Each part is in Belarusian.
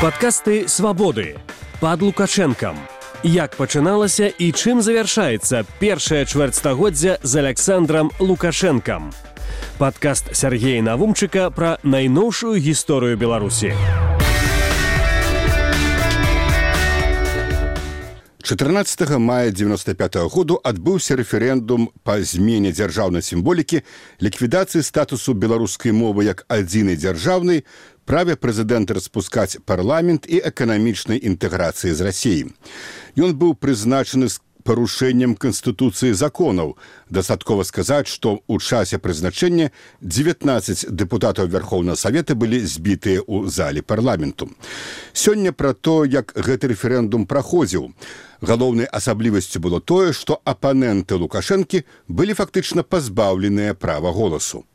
Падкасты «Свабоды» пад Лукашэнкам. Як пачыналася і чым завяршаецца першае чвэрцьстагоддзя з Аляксандрам Лукашэнкам. Падкаст Сергея Навумчыка пра найноўшую гісторыю Беларусі. 14 мая 1995 году адбыўся рэферэндум па змене дзяржаўнай сімволікі, ліквідацыі статусу беларускай мовы як адзінай дзяржаўнай, праве прэзідэнта распускаць парламент і эканамічнай інтэграцыі з Расіяй. Ён быў прызначаны з парушэннем Канстытуцыі законаў. Дастаткова сказаць, што ў часе прызначэння 19 дэпутатаў Верхоўнага Савета былі збітыя ў зале парламенту. Сёння пра то, як гэты рэферэндум праходзіў. Галоўнай асаблівасцю было тое, што апаненты Лукашэнкі былі фактычна пазбаўленыя права голасу.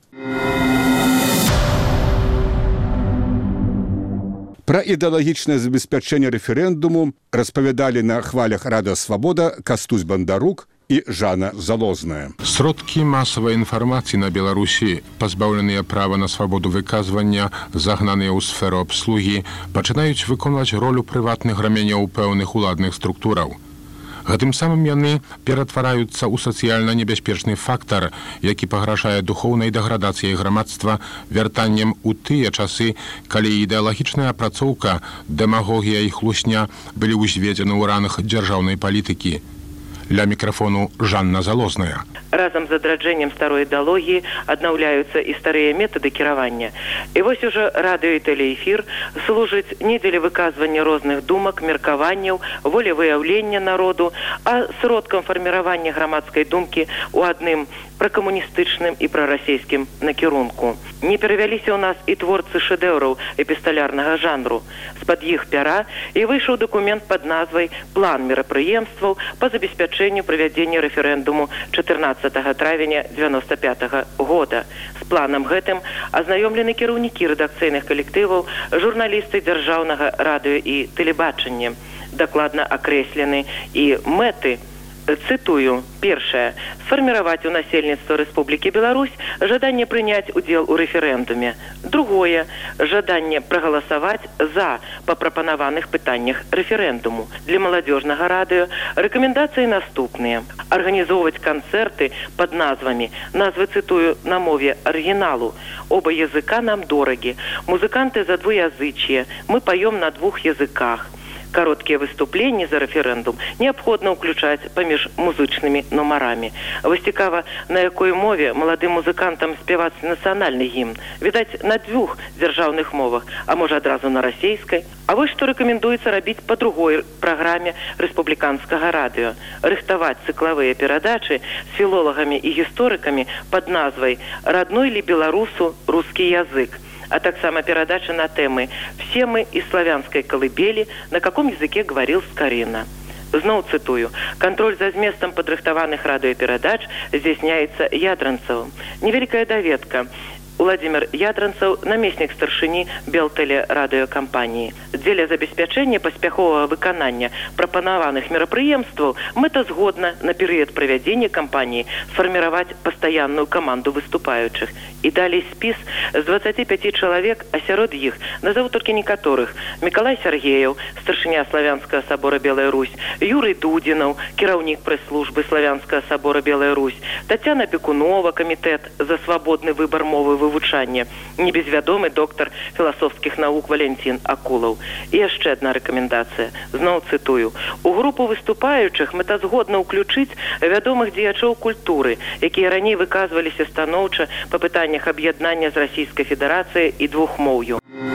Пра ідэалагічнае забеспячэнне рэферэндуму распавядалі на хвалях Радыё Свабода Кастусь Бандарук і Жанна Залозная. Сродкі масавай інфармацыі на Беларусі, пазбаўленыя права на свабоду выказвання, загнаныя ў сферу абслугі, пачынаюць выконваць ролю прыватных рамяняў пэўных уладных структураў. Гэтым самым яны ператвараюцца ў сацыяльна небяспечны фактар, які пагражае духоўнай дэградацыяй грамадства вяртаннем у тыя часы, калі ідэалагічная апрацоўка, дэмагогія і хлусня былі ўзведзены ў ранах дзяржаўнай палітыкі. Ля мікрафону Жанна Залозная. Разам з адраджэннем старой ідэалогіі аднаўляюцца і старыя метады кіравання. І вось ужо радыё і тэлеэфір служыць не дзеля выказвання розных думак, меркаванняў, волевыяўлення народу, а сродкам фарміравання грамадскай думкі ў адным пракамуністычным і прарасійскім накірунку. Не перавяліся ў нас і творцы шэдэўраў эпісталярнага жанру. З-пад іх пяра і выйшаў дакумент пад назвай «План мерапрыемстваў па забеспячэнню правядзення рэферэндуму 14 травеня 1995 года». З планам гэтым азнаёмлены кіраўнікі рэдакцыйных калектываў, журналісты дзяржаўнага радыё і тэлебачання. Дакладна акрэслены і мэты. Цитую. Першае. Сфарміраваць у насельніцтва Рэспублікі Беларусь жаданне прыняць удзел у рэферэндуме. Другое. Жаданне прагаласаваць за па прапанаваных пытаннях рэферэндуму. Для маладзёжнага радыё рэкамендацыі наступныя. Арганізоўваць канцэрты пад назвамі. Назвы цитую на мове арыгіналу. Оба языка нам дорагі. Музыканты за двуязычие. Мы поем на двух языках. Кароткія выступленні за рэферэндум неабходна ўключаць паміж музычнымі нумарамі. Вось цікава, на якой мове маладым музыкантам спяваць нацыянальны гімн. Відаць, на двух дзяржаўных мовах, а можа адразу на расейскай. А вось што рэкамендуецца рабіць па другой праграме рэспубліканскага радыё. Рыхтаваць цыклавыя перадачы з філолагамі і гісторыкамі пад назвай «Родной ли беларусу русский язык», а таксама перадача на тэмы «Все мы из славянской колыбели, на каком языке говорил Скорина». Зноў цитую. Контроль за зместом падрыхтаваных радыёперадач здзяйсняецца ядранцавым. Невялікая даведка. Владимир Ядранцаў, намеснік старшыні Белтэлерадыёкампаніі. Дзеля забеспячэння паспяховага выканання прапанаваных мерапрыемстваў мэтазгодна на перыяд правядзення кампаніі сфарміраваць пастаянную каманду выступаючых. І далей спіс з 25 чалавек, а сярод іх назову толькі некаторых: Мікалай Сергеяў, старшыня Славянскага сабора Белая Русь, Юрый Дудзінаў, кіраўнік прэс-службы Славянскага сабора Белая Русь, Тацяна Пекунова, камітэт за свабодны выбар мовы вывучання, небезвядомы доктар філасофскіх навук Валянцін Акулаў. І яшчэ адна рэкамендацыя. Зноў цитую. У групу выступаючых мэтазгодна ўключыць вядомых дзеячоў культуры, якія раней выказваліся станоўча па пытаннях аб'яднання з Расійскай Федэрацыяй і двухмоўю.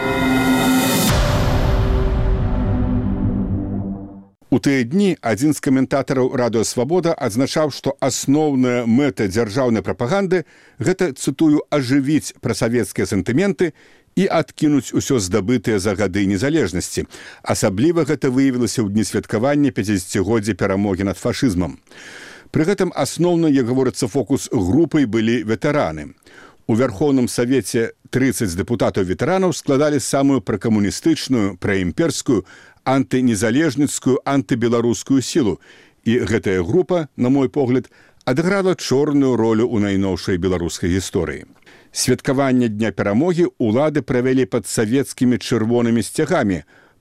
У тыя дні адзін з каментатараў Радыё Свабода адзначаў, што асноўная мэта дзяржаўнай прапаганды – гэта, цытую, ажывіць прасавецкія сентыменты і адкінуць усё здабытыя за гады незалежнасці. Асабліва гэта выявілася ў дні святкавання 50-годдзя перамогі над фашызмам. Пры гэтым асноўна, як гаворыцца, фокус групай былі ветэраны. У Верхоўным Савеце 30 дэпутатаў-ветэранаў складалі самую пракамуністычную, праімперскую, антынезалежніцкую, антыбеларускую сілу. І гэтая група, на мой погляд, адыграла чорную ролю ў найноўшай беларускай гісторыі. Святкаванне Дня перамогі ўлады правялі пад савецкімі чырвонымі сцягамі,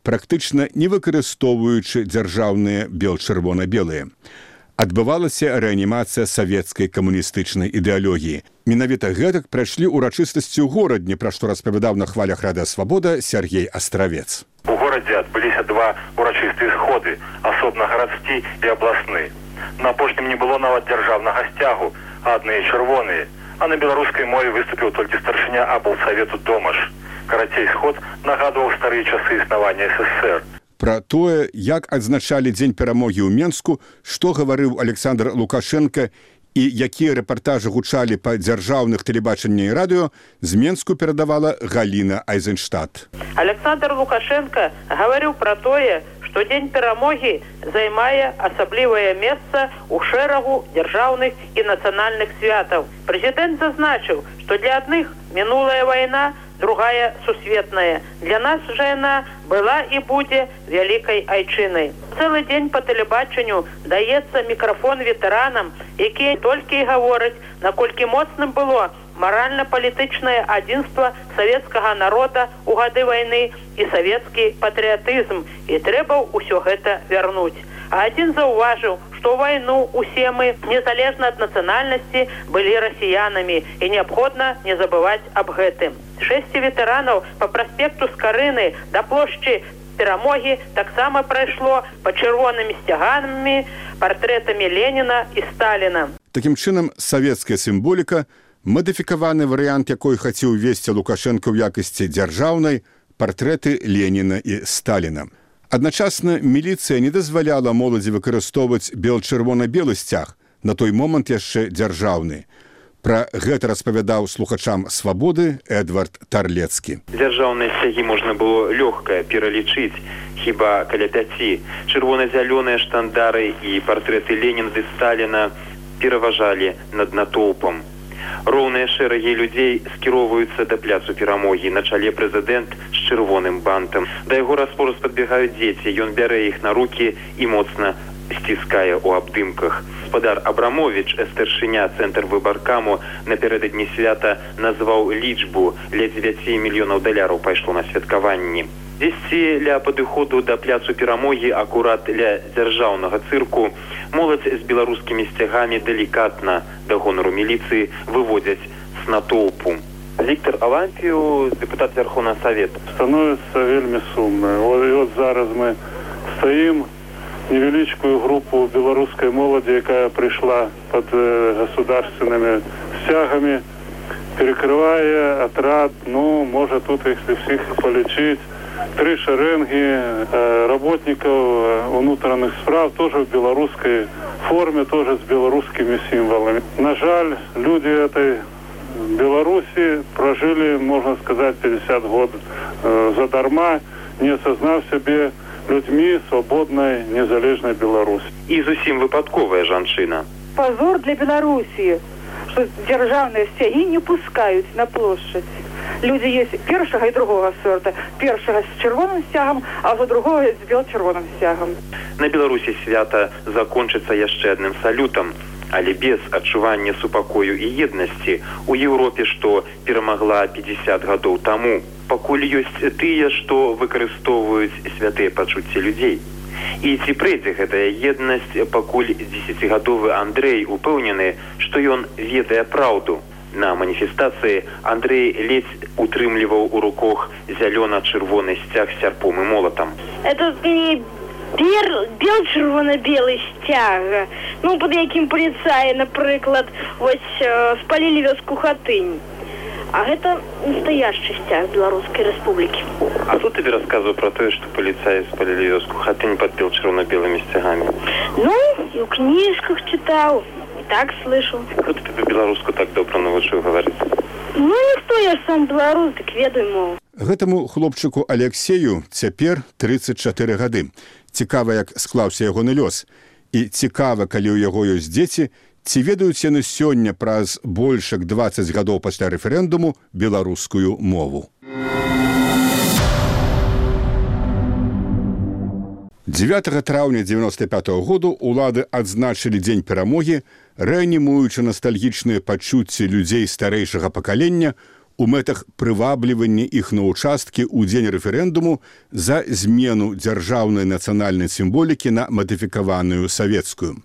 практычна не выкарыстоўваючы дзяржаўныя бел-чырвона-белыя. Адбывалася рэанімацыя савецкай камуністычнай ідэалогіі. Менавіта гэтак прайшлі ўрачыстасці ў горадні, пра што распавядаў на хвалях Радыё Свабода Сергей Астравец. У горадзе адбыліся два урачыстыя сходы, асобна гарадскі і абласны. На апошнім не было нават дзяржаўнага сцягу, адныя чырвоныя, а на беларускай мове выступіў толькі старшыня аблсавету Домаш. Карацей, сход нагадваў старыя часы існавання СССР. Пра тое, як адзначалі дзень перамогі ў Менску, што гаварыў Александр Лукашенко і якія рэпартажы гучалі па дзяржаўных тэлебачання і радыё, з Менску перадавала Галіна Айзенштадт. Александр Лукашенко гаварыў пра тое, што дзень перамогі займае асаблівае месца ў шэрагу дзяржаўных і нацыянальных святаў. Прэзідэнт зазначыў, што для адных мінулая вайна, другая сусветная. Для нас жа яна была і будзе вялікай айчынай. Цэлы дзень па тэлебачанню даецца мікрафон ветэранам, якія толькі і гавораць, наколькі моцным было маральна-палітычнае адзінства савецкага народа ў гады вайны і савецкі патрыятызм. І трэба ўсё гэта вярнуць. А адзін заўважыў, што ў вайну усе мы, незалежна ад нацыянальнасці, былі расіянамі, і неабходна не забываць аб гэтым. 6 ветэранаў па праспекту Скарыны да плошчы Перамогі таксама прайшло па чырвонымі сцягамі, партрэтамі Леніна і Сталіна. Такім чынам, савецкая сімволіка, мадыфікаваны варыянт, якой хацеў весці Лукашенко ў якасці дзяржаўнай, партрэты Леніна і Сталіна. Адначасна міліцыя не дазваляла моладзі выкарыстоўваць бел-чырвона-белы сцяг, на той момант яшчэ дзяржаўны. Пра гэта распавядаў слухачам «Свабоды» Эдвард Тарлецкі. Дзяржаўныя сцягі можна было лёгка пералічыць, хіба каля 5. Чырвона-зялёныя штандары і партрэты Леніна і Сталіна пераважалі над натоўпам. Роўныя шэрагі людзей скіроўваюцца да пляцу Перамогі, на чале прэзідэнт з чырвоным бантам. Да яго распораз падбегаюць дзеці, ён бярэ іх на рукі і моцна сціскае ў абдымках. Гаспадар Абрамовіч, старшыня цэнтр выбаркаму, напярэдадні свята назваў лічбу, ля 9 мільёнаў даляраў пайшло на святкаванні. Дзесьці ля падыходу да пляцу Перамогі, акурат ля дзяржаўнага цырку, моладзь з беларускімі сцягамі делікатна да гонару міліцыі выводзяць з натоўпу. Віктор Алампію, дэпутат Верховного Совета. Становіцца вельмі сумна. І от зараз мы стаім невеличкую группу белорусской молоди, якая пришла под государственными стягами, перекрывая отряд, может тут, если всех полечить, 3 шеренги работников внутренних справ, тоже в белорусской форме, тоже с белорусскими символами. На жаль, люди этой Беларуси прожили, можно сказать, 50 год задарма, не осознав себе людьми свободной, незалежной Беларуси. І зусім выпадковая жанчына. Позор для Беларуси, что державные стяги не пускают на площадь. Люди есть першого и другого сорта. Першого с червоным стягом, а за другого с бел-червоным стягом. На Беларусі свята закончыцца яшчэ адным салютам, але без адчування супакою і еднасці у Еўропе, што перамагла 50 гадоў таму. Пакуль ёсць тыя, што выкарыстоўваюць святыя пачуцці людзей. І ці прыйдзе гэтая еднасць, пакуль 10-гадовы Андрэй упэўнены, што ён ведае праўду. На маніфестацыі Андрэй ледзь утрымліваў у руках зялёна-чырвоны сцяг з сярпом і молатам. Это не бел-чырвона-белы сцяг. Под якім паліцаі, напрыклад, спалілі вёску Хатынь. А гэта настоящий сцяг Белорусской Республики. А тут тебе рассказываю про то, что полицаи спалили вёску Хатынь под черно-белыми стягами. И в книжках читал, и так слышал. Кто тебе белоруску так добро научил говорить? Никто, я ж сам белорус, так ведаю, мол. Гэтаму хлопчыку Алексею цяпер 34 гады. Цікава, як склаўся ягоны лёс. І цікава, калі ў яго ёсць дзеці, ці ведаюць яны сёння праз больш як 20 гадоў пасля рэферэндуму беларускую мову. 9 траўня 95 году улады адзначылі дзень перамогі, рэанімуючы настальгічныя пачуцці людзей старэйшага пакалення у мэтах прываблівання іх на ўчасткі ў дзень рэферэндуму за змену дзяржаўнай нацыянальнай сімволікі на мадыфікаваную савецкую.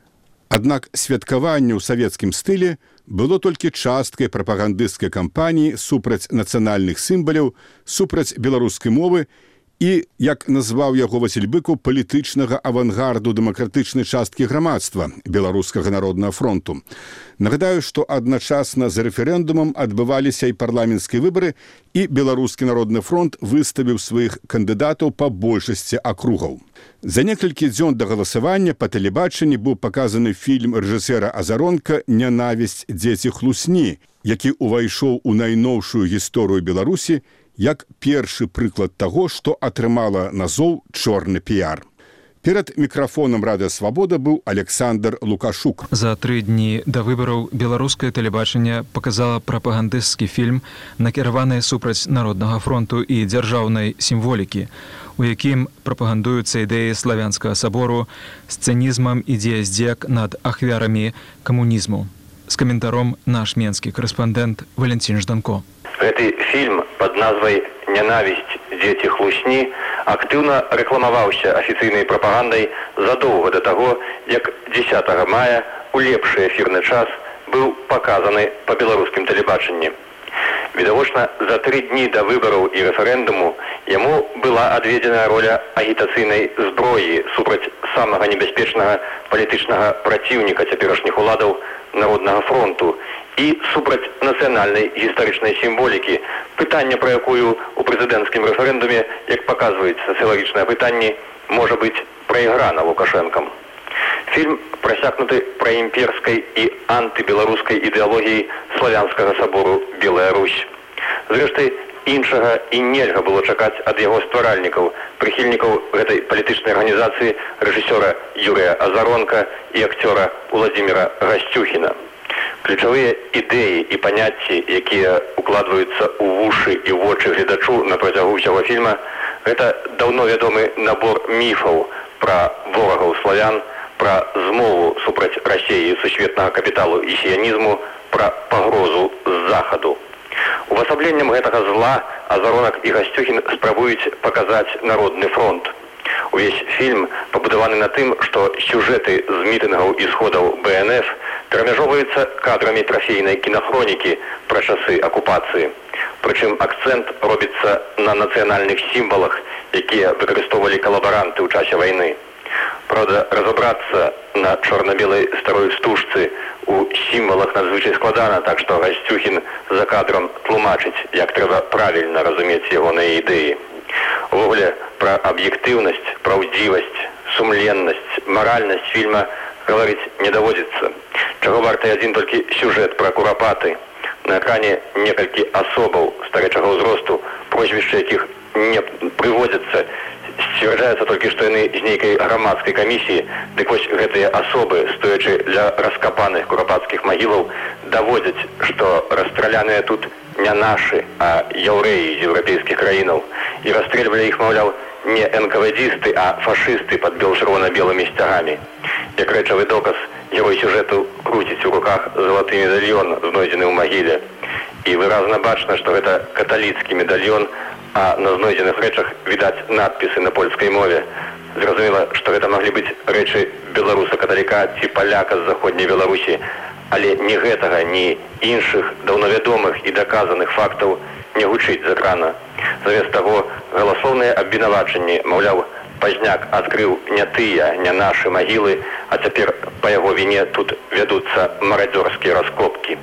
Аднак святкаванне ў савецкім стылі было толькі часткай прапагандысцкай кампаніі супраць нацыянальных сімваляў, супраць беларускай мовы і, як назваў яго Васіль Быкаў, палітычнага авангарду дэмакратычнай часткі грамадства Беларускага народнага фронту. Нагадаю, што адначасна з рэферэндумам адбываліся і парламенцкія выбары, і Беларускі народны фронт выставіў сваіх кандыдатаў па большасці акругаў. За некалькі дзён да галасавання па тэлебачанні быў паказаны фільм рэжысэра Азаронка «Нянавісць дзеці хлусні», які ўвайшоў у найноўшую гісторыю Беларусі як першы прыклад таго, што атрымала назоў чорны піяр. Перад мікрафонам Радыё Свабода быў Александр Лукашук. За 3 дні да выбараў беларускае тэлебачанне паказала прапагандысцкі фільм, накіраваны супраць Народнага фронту і дзяржаўнай сімволікі, у якім прапагандуюцца ідэі славянскага сабору з цынізмам і дзеяздзек над ахвярамі камунізму. З каментаром наш менскі корэспандэнт Валентин Жданко. Гэты фільм пад назвай «Нянавісць дзеці хлусні» актыўна рэкламаваўся афіцыйнай прапагандай задоўга да таго, як 10 мая у лепшы эфірны час быў паказаны па беларускім тэлебачанні. Відавочна, за 3 дні да выбараў і рэферэндуму яму была адведзена роля агітацыйнай зброі супраць самага небяспечнага палітычнага праціўніка цяперашніх уладаў Народнага фронту і супраць нацыянальнай гістарычнай сімволікі, пытанне, пра якую у прэзідэнцкім рэферэндуме, як паказваюць сацыялагічныя пытанні, можа быць прайграна Лукашэнкам. Фільм прасякнуты праімперскай і антыбеларускай ідэалогіяй славянскага сабору «Белая Русь». Зрэшты, іншага і нельга было чакаць ад яго стваральнікаў, прыхільнікаў гэтай палітычнай арганізацыі рэжысёра Юрыя Азаронка і акцёра Уладзіміра Гасцюхіна. Ключавыя ідэі і паняцці, якія укладваюцца ў вушы і вочы гледачу на працягу ўсяго фільма, гэта даўно вядомы набор міфаў пра ворагаў славян, пра змову супраць Расіі сусветнага капіталу і сіянізму, пра пагрозу з захаду. Увасабленнем гэтага зла Азаронак і Гасцюхін спрабуюць паказаць Народны фронт. Увесь фільм пабудаваны на тым, што сюжэты з мітынгаў і сходаў БНФ перамяжоўваюцца кадрамі трафейнай кінахронікі пра часы акупацыі. Прычым акцэнт робіцца на нацыянальных сімвалах, якія выкарыстоўвалі калабаранты ў часе вайны. Правда, разабрацца на чорна-белай старой стужцы у сімвалах надзвычай складана, так што Гасцюхін за кадрам тлумачыць, як трэба правільна разумець ягоныя ідэі. Увогуле, пра аб'ектыўнасць, праўдзівасць, сумленнасць, маральнасць фільма гаварыць не даводзіцца. Чаго варты адзін толькі сюжэт пра курапаты. На экране некалькі асобаў старэчага ўзросту, прозвішчы якіх не прыводзяцца, сцвярджаецца толькі, што яны з нейкай грамадскай камісіі, дык вось гэтыя асобы, стоячы ля раскапаных курапацкіх магілаў, даводзяць, што расстраляныя тут не нашы, а яўрэі з еўрапейскіх краінаў. І расстрэльвалі іх, маўляў, не НКВДисты, а фашысты пад бел-чырвона-белымі сцягамі. Як рэчавы доказ, герой сюжэту круціць у руках залаты медальён, знойдзены ў магіле. І выразна бачна, што гэта каталіцкі медальён, а на знойдзеных рэчах відаць надпісы на польскай мове. Зразумела, што гэта маглі быць рэчы беларуса-каталіка ці паляка з заходняй Беларусі, але ні гэтага, ні іншых даўновядомых і даказаных фактаў не гучыць з экрана. Замест таго, галасоўныя абвінавачанні, маўляў, пазняк адкрыў не тыя, не нашы магілы, а цяпер па яго віне тут вядуцца марадзёрскія раскопкі.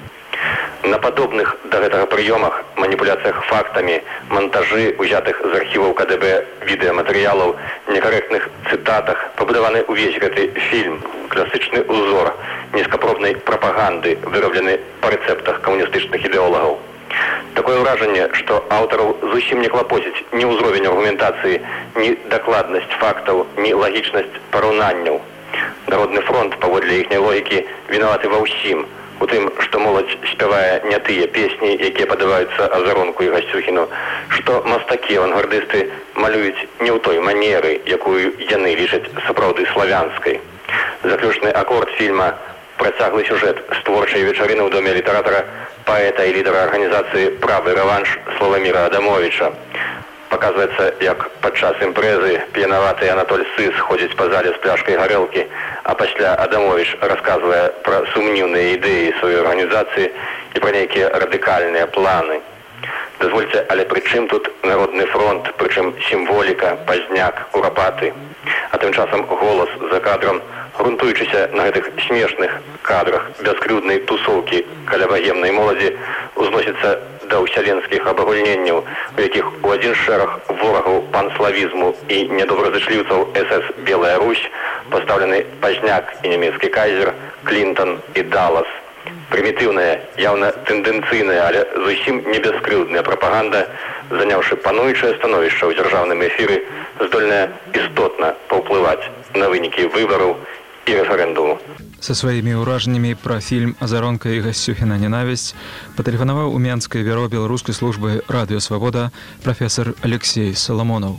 На падобных да гэтага прыёмах, маніпуляцыях фактамі, монтажы, узятых з архіваў КДБ відэаматэрыялаў, некарэктных цытатах пабудаваны ўвесь гэты фільм, класычны ўзор нізкапробнай прапаганды, выраблены па рэцэптах камуністычных ідэолагаў. Такое ўражанне, што аўтараў зусім не клапоціць ні ўзровень аргументацыі, ні дакладнасць фактаў, ні лагічнасць параўнанняў. Народны фронт, паводле іхняй логікі, вінаваты ва ўсім. У тым, што моладзь спявае не тыя песні, якія падабаюцца Азаронку і Гасцюхіну, што мастакі-авангардысты малююць не ў той манеры, якую яны лічаць сапраўды славянскай. Заключны акорд фільма працяглы сюжэт з творчай вечарыны ў доме літаратара, паэта і лідара арганізацыі «Правы рэванш» Славаміра Адамовича. Показваецца, як падчас імпрэзы п'янаваты Анатоль Сыс ходзіць па зале з пляшкай гарэлкі, а пасля Адамович расказвае пра сумнівныя ідэі сваёй арганізацыі і пра нейкія радыкальныя планы. Дазвольце, але пры чым тут Народны фронт, прычым сімволіка, Пазняк, Курапаты. А тым часам голас за кадрам, грунтуючыся на гэтых смешных кадрах бяскрыўднай тусоўкі каля багемнай моладзі, узносіцца да ўсяленскіх абагульненняў, у якіх у адзін шэраг ворагаў панславізму і недобразычліўцаў СС «Белая Русь» пастаўлены Пазняк і нямецкі кайзер, Клінтон і Даллас. Прымітыўная, яўна тэндэнцыйная, але зусім не бяскрыўдная прапаганда, заняўшы пануючае становішча ў дзяржаўным эфіры, здольная істотна паўплываць на вынікі выбараў і рэферэндуму. Са сваімі ўражаннямі пра фільм «Азаронка» і Гасцюхіна «Ненавісць» патэлефанаваў у Менскае бюро беларускай службы «Радыё Свабода» прафесар Алексей Саламонаў.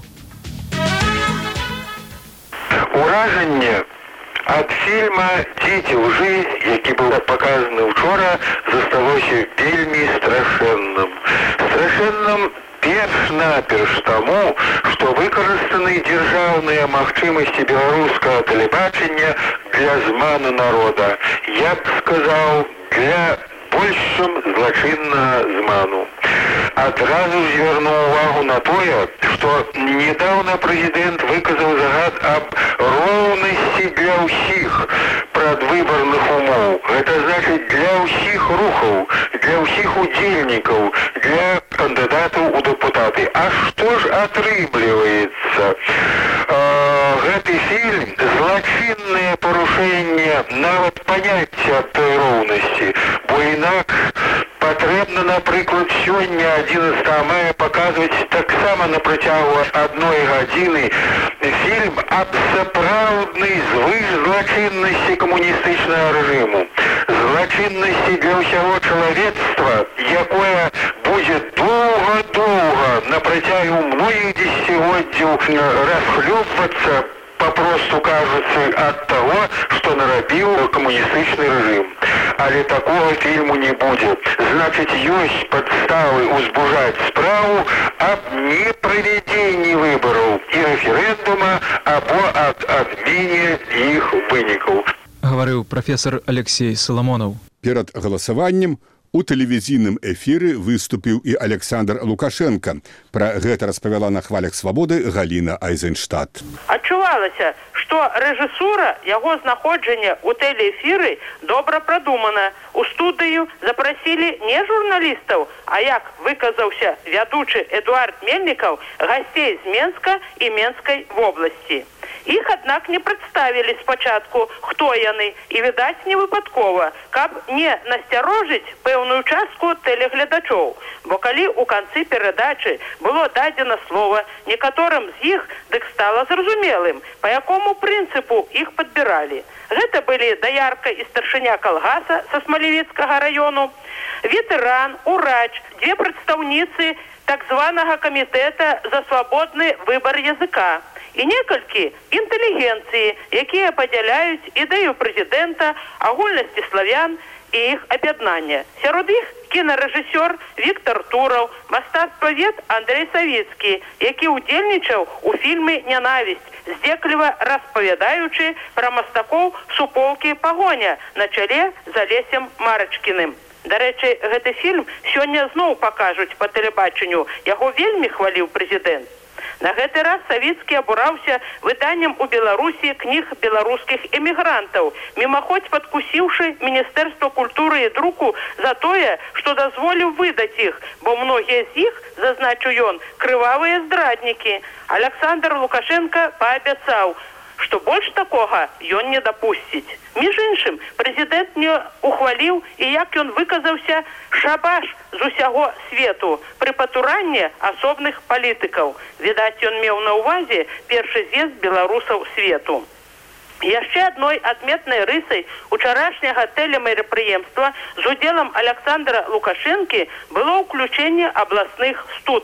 Уражанне ад фільма «Дзеці лжы», які быў паказаны ўчора, засталося вельмі страшэнным. Страшэнным перш-наперш таму, што выкарыстаны дзяржаўныя магчымасці беларускага тэлебачання для зману народа. Я б сказаў, для большым злачыннага зману. Адразу звярнуў увагу на тое, што недаўна прэзідэнт выказаў загад аб роўнасці для ўсіх прадвыбарных умоў. Гэта значыць для ўсіх рухаў, для ўсіх удзельнікаў, для кандыдатаў у дэпутаты. А што ж атрымліваецца? Гэты фільм злачыннае парушэнне нават паняцця той роўнасці, бо інакш патрэбна, напрыклад, сёння 11 мая паказваць таксама на працягу 1 гадзіны фільм аб сапраўднай звышзлачыннасці камуністычнага рэжыму, злачыннасці для ўсяго чалавецтва, якое будзе доўга-доўга на працягу многіх дзесяцігоддзяў расхлёбвацца, попросту кажучы, ад таго, што нарабіў камуністычны рэжым. Але такога фільму не будзе. Значыць, ёсць падставы узбужаць справу аб неправядзенні выбараў і рэферэндума або ад адмене іх вынікаў. Гаварыў прафесар Алексей Саламонаў. Перад галасаваннем у тэлевізійным эфіры выступіў і Александр Лукашенко. Пра гэта распавяла на хвалях свабоды Галіна Айзенштадт. Адчувалася, што рэжысура яго знаходжання ў тэлеэфіры добра прадумана. У студыю запрасілі не журналістаў, а як выказаўся вядучы Эдуард Мельнікаў, гасцей з Менска і Менскай вобласці. Іх, аднак, не прадставілі спачатку, хто яны, і, відаць, не выпадкова, каб не насцярожыць пэўную частку тэлегледачоў. Бо калі ў канцы перадачы было дадзена слова некаторым з іх, дык стала зразумелым, па якому прынцыпу іх падбіралі. Гэта былі даярка і старшыня калгаса са Смалевіцкага раёну, ветэран, урач, дзве прадстаўніцы так званага камітэта за свабодны выбар языка і некалькі інтэлігенцыі, якія падзяляюць ідэю прэзідэнта, агульнасці славян і іх аб'яднання. Сярод іх кінарэжысёр Віктор Тураў, мастацтвавед Андрэй Савіцкі, які ўдзельнічаў у фільме «Ненавісць», здзекліва распавядаючы пра мастакоў суполкі «Пагоня» на чале з Алесем Марачкіным. Дарэчы, гэты фільм сёння зноў пакажуць па тэлебачанню. Яго вельмі хваліў прэзідэнт. На гэты раз Савіцкі абураўся выданнем у Беларусі кніг беларускіх эмігрантаў, мімаходзь падкусіўшы Міністэрства культуры і друку за тое, што дазволіў выдаць іх, бо многія з іх, зазначыў ён, крывавыя здраднікі. Александр Лукашенко паабяцаў, што больш такога ён не дапусціць. Між іншым, прэзідэнт не ухваліў і, як ён выказаўся, шабаш з усяго свету пры патуранні асобных палітыкаў. Відаць, ён меў на ўвазе першы з'езд беларусаў свету. Яшчэ адной адметнай рысай учарашняга тэлемерэпрыемства з удзелам Александра Лукашэнкі было ўключэнне абласных студый.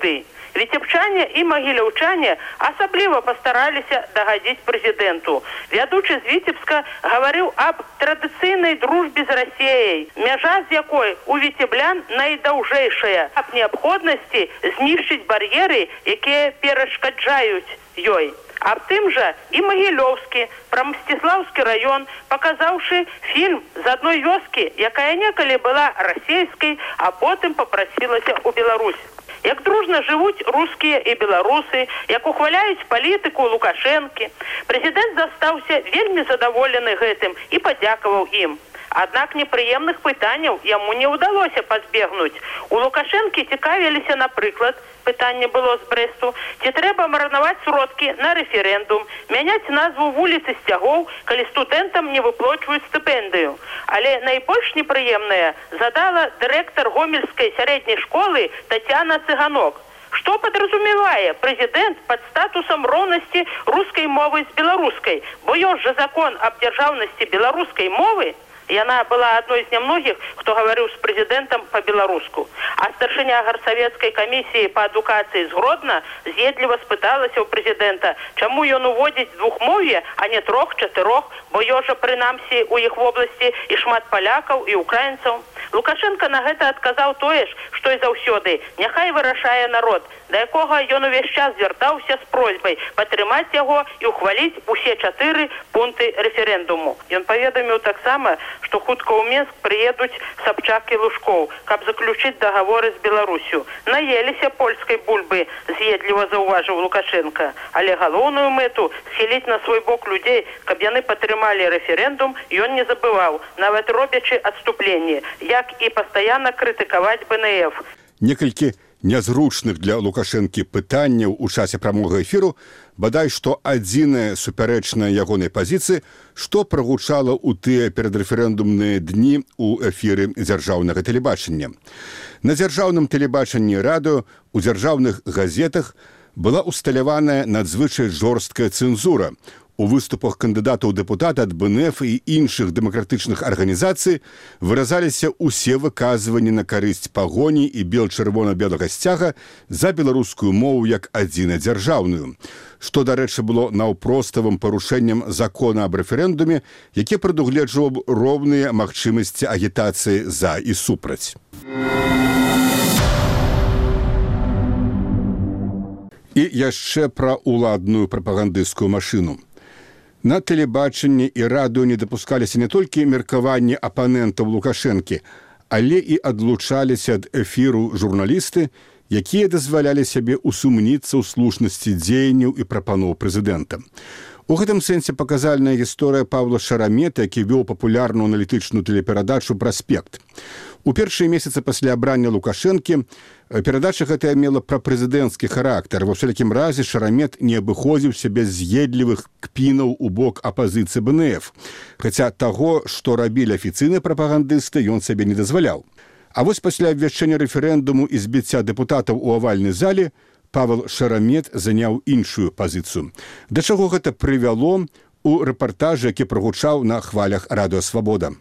Віцебчане і магіляўчане асабліва пастараліся дагадзіць прэзідэнту. Вядучы з Віцебска гаварыў аб традыцыйнай дружбе з Расіяй, мяжа з якой у віцеблян найдаўжэйшая, аб неабходнасці знішчыць бар'еры, якія перашкаджаюць ёй. Аб тым жа і Магілёўскі, пра Мсціслаўскі раён, паказаўшы фільм з адной вёскі, якая некалі была расійскай, а потым папрасілася ў Беларусь. Як дружна жывуць рускія і беларусы, як ухваляюць палітыку Лукашэнкі. Прэзідэнт застаўся вельмі задаволены гэтым і падзякаваў ім. Аднак непрыемных пытанняў яму не ўдалося пазбегнуць. У Лукашэнкі цікавіліся, напрыклад, пытанне было з Брэсту, ці трэба марнаваць сродкі на рэферэндум, мяняць назву вуліцы сцягоў, калі студэнтам не выплачваюць стыпендыю. Але найбольш непрыемнае задала дырэктар гомельскай сярэдняй школы Тацяна Цыганок. Што падразумевае прэзідэнт пад статусам роўнасці рускай мовы з беларускай? Бо ёсць жа закон аб дзяржаўнасці беларускай мовы. Яна была адной з нямногіх, хто гаварыў з прэзідэнтам па-беларуску. А старшыня гарсавецкай камісіі па адукацыі з Гродна з'едліва спыталася ў прэзідэнта, чаму ён уводзіць двухмоўе, а не 3-4, бо ёжа прынамсі у іх вобласці і шмат палякаў і украінцаў. Лукашенко на гэта адказаў тое ж, што і заўсёды. Няхай вырашае народ, да якога ён увесь час звяртаўся з просьбай падтрымаць яго і ухваліць усе 4 пункты рэферэндуму. Ён паведаміў таксама, што хутка ў Мінск прыедуць Сабчак і Лужкоў, каб заключыць дагаворы з Беларусю. Наеліся польскай бульбы, з'едліва заўважыў Лукашенко. Але галоўную мэту схіліць на свой бок людзей, каб яны падтрымалі рэферэндум, ён не забываў, нават робячы адступленне, як і пастаянна крытыкаваць БНФ. Некалькі нязручных для Лукашэнкі пытанняў у часе прамога эфіру, бадай што адзіная супярэчная ягонай пазіцыі, што прагучала ў тыя перадрэферэндумныя дні ў эфіры дзяржаўнага тэлебачання. На дзяржаўным тэлебачанні радыё у дзяржаўных газетах была усталяваная надзвычай жорсткая цэнзура. У выступах кандыдатаў дэпутата ад БНФ і іншых дэмакратычных арганізацый выразаліся ўсе выказванні на карысць пагоні і бел-чырвона-белага сцяга за беларускую мову як адзінадзяржаўную, што, дарэчы, было наўпроставым парушэннем закона аб рэферэндуме, які прадугледжваў роўныя магчымасці агітацыі за і супраць. І яшчэ пра ўладную прапагандысцкую машыну. На тэлебачанні і радыё не дапускаліся не толькі меркаванні апанентаў Лукашэнкі, але і адлучаліся ад эфіру журналісты, якія дазвалялі сябе усумніцца ў слушнасці дзеянняў і прапаноў прэзідэнта. У гэтым сэнсе паказальная гісторыя Павла Шарамета, які вёў папулярную аналітычную тэлеперадачу «Праспект». У першыя месяцы пасля абрання Лукашэнкі перадача гэтая мела прапрэзідэнцкі характар. Ва ўсялякім разе Шарамет не абыходзіўся без з'едлівых кпінаў у бок апазіцыі БНФ, хаця таго, што рабілі афіцыйныя прапагандысты, ён сабе не дазваляў. А вось пасля абвяшчэння рэферэндуму і збіцця дэпутатаў у авальнай зале Павел Шарамет заняў іншую пазіцыю. Да чаго гэта прывяло у рэпартажы, які прагучаў на хвалях радыё «Свабода».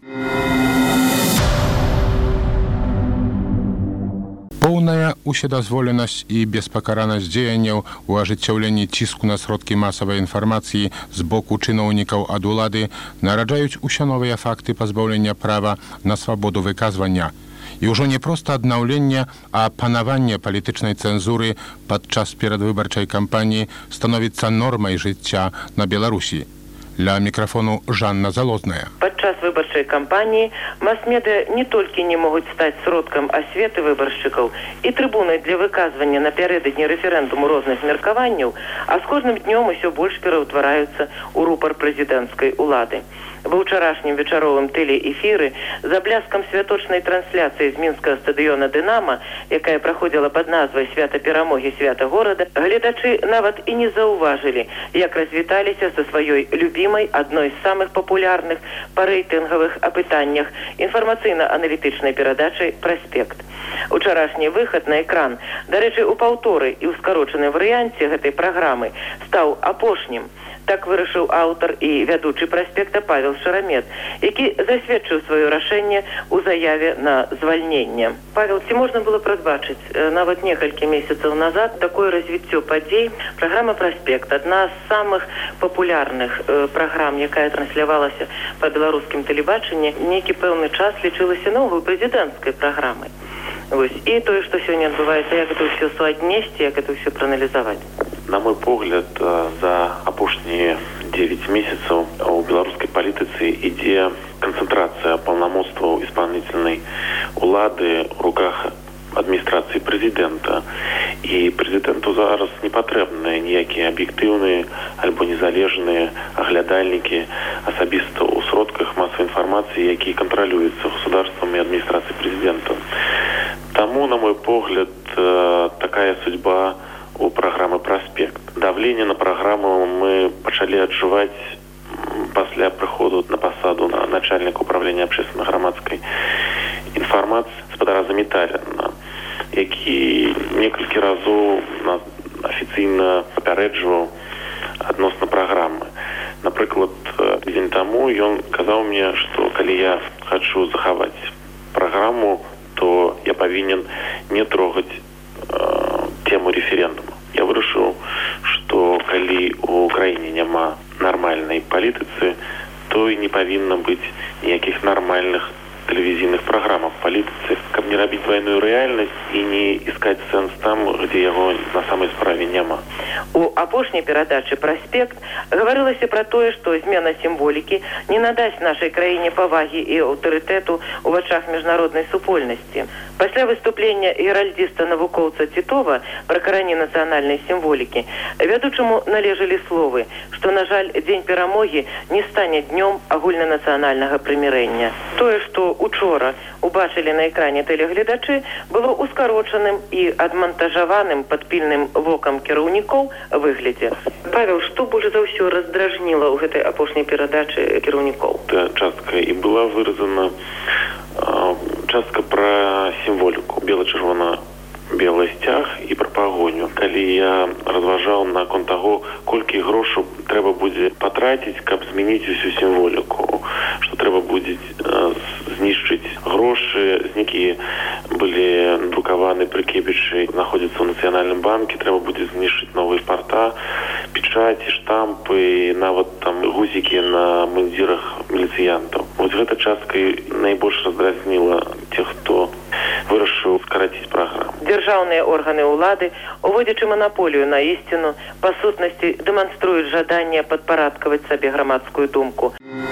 Поўная ўседазволенасць і беспакаранасць дзеянняў у ажыццяўленні ціску на сродкі масавай інфармацыі з боку чыноўнікаў ад улады нараджаюць усё новыя факты пазбаўлення права на свабоду выказвання. І ўжо не проста аднаўленне, а панаванне палітычнай цэнзуры падчас перадвыбарчай кампаніі становіцца нормай жыцця на Беларусі. Для мікрафону Жанна Залозная. Падчас выбарчай кампаніі мас-медыа не толькі не могуць стаць сродкам асветы выбаршчыкаў і трыбунай для выказвання напярэдадні рэферэндуму розных меркаванняў, а з кожным днём усё больш пераўтвараюцца ў рупар прэзідэнцкай улады. Ва ўчарашнім вечаровым тэлеэфіры за бляскам святочнай трансляцыі з мінскага стадыёна «Дынама», якая праходзіла пад назвай «Свята перамогі, свята горада», гледачы нават і не заўважылі, як развіталіся са сваёй любімай, адной з самых папулярных па рэйтынгавых апытаннях інфармацыйна-аналітычнай перадачай «Праспект». Учарашні выхад на экран, дарэчы, у паўторы і ў скарочаным варыянце гэтай праграмы стаў апошнім. Так вырашыў аўтар і вядучы праспекта Павел Шарамет, які засведчыў сваё рашэнне ў заяве на звальненне. Павел, ці можна было прадбачыць нават некалькі месяцаў назад такое развіццё падзей? Праграма «Праспект» — адна з самых папулярных праграм, якая транслявалася па беларускім тэлебачанні, нейкі пэўны час лічылася новой прэзідэнцкай праграмай. І тое, што сёння адбываецца, як гэта ўсё суаднесці, як гэта ўсё прааналізаваць? На мой погляд, за апошнія 9 месяцаў у беларускай палітыцы ідзе канцэнтрацыя паўнамоцтваў исполнительнай улады ў руках адміністрацыі прэзідэнта. І прэзідэнту зараз не патрэбныя ніякія аб'ектыўныя альбо незалежныя аглядальнікі асабіста ў сродках масавай інфармацыі, якія кантралююцца государствам і адміністрацыяй прэзідэнта. Таму, на мой погляд, такая судьба у праграмы «Праспект». Давленне на праграму мы пачалі адчуваць пасля прыходу на пасаду на начальніка управлення общественно-грамадскай інфармацыі гаспадара Заміталіна, які некалькі разоў афіцыйна папярэджваў адносна праграмы. Напрыклад, дзень таму ён казаў мне, што калі я хачу захаваць праграму, то я павінен не трогаць тему референдума. Я вырашыў, што калі ў краіне няма нармальнай палітыцы, то і не павінна быць ніякіх нармальных тэлевізійных праграмаў палітыцы, каб не рабіць двойную рэальнасць і не іскаць сэнс там, дзе яго на самай справе няма. У апошняй перадачы «Праспект» гаварылася пра тое, што змена сімволікі не надасць нашай краіне павагі і аўтарытэту ў вачах міжнароднай супольнасці. Пасля выступлення геральдзіста-навукоўца Тітова пра карані нацыянальнай сімволікі вядучаму належалі словы, што, на жаль, дзень перамогі не стане днём агульнанацыянальнага прымірэння. Тое, што учора убачылі на экране тэлегледачы, было ускарочаным і адмантажаваным пад пільным вокам кіраўнікоў выглядзе. Павел, што больш за ўсё раздражніла ў гэтай апошняй перадачы кіраўнікоў? Частка і была выразана частка пра сімволіку, бела-чырвона-белы сцяг і пра пагоню. Калі я разважаў наконт таго, колькі грошаў трэба будзе патраціць, каб змяніць усю сімволіку, што трэба будзе знішчыць грошы, якія былі друкаваны пры Кебічы, знаходзяцца ў Нацыянальным банке, трэба будзе знішчыць новыя парта, печаці, штампы, нават там гузікі на мундзірах міліцыянтаў. Вось гэта частка найбольш раздразніла тех, хто вырашыў скараціць праграму. Дзяржаўныя органы ўлады, уводзячы манаполію на ісціну, па сутнасці дэманструюць жаданне падпарадкаваць сабе грамадскую думку.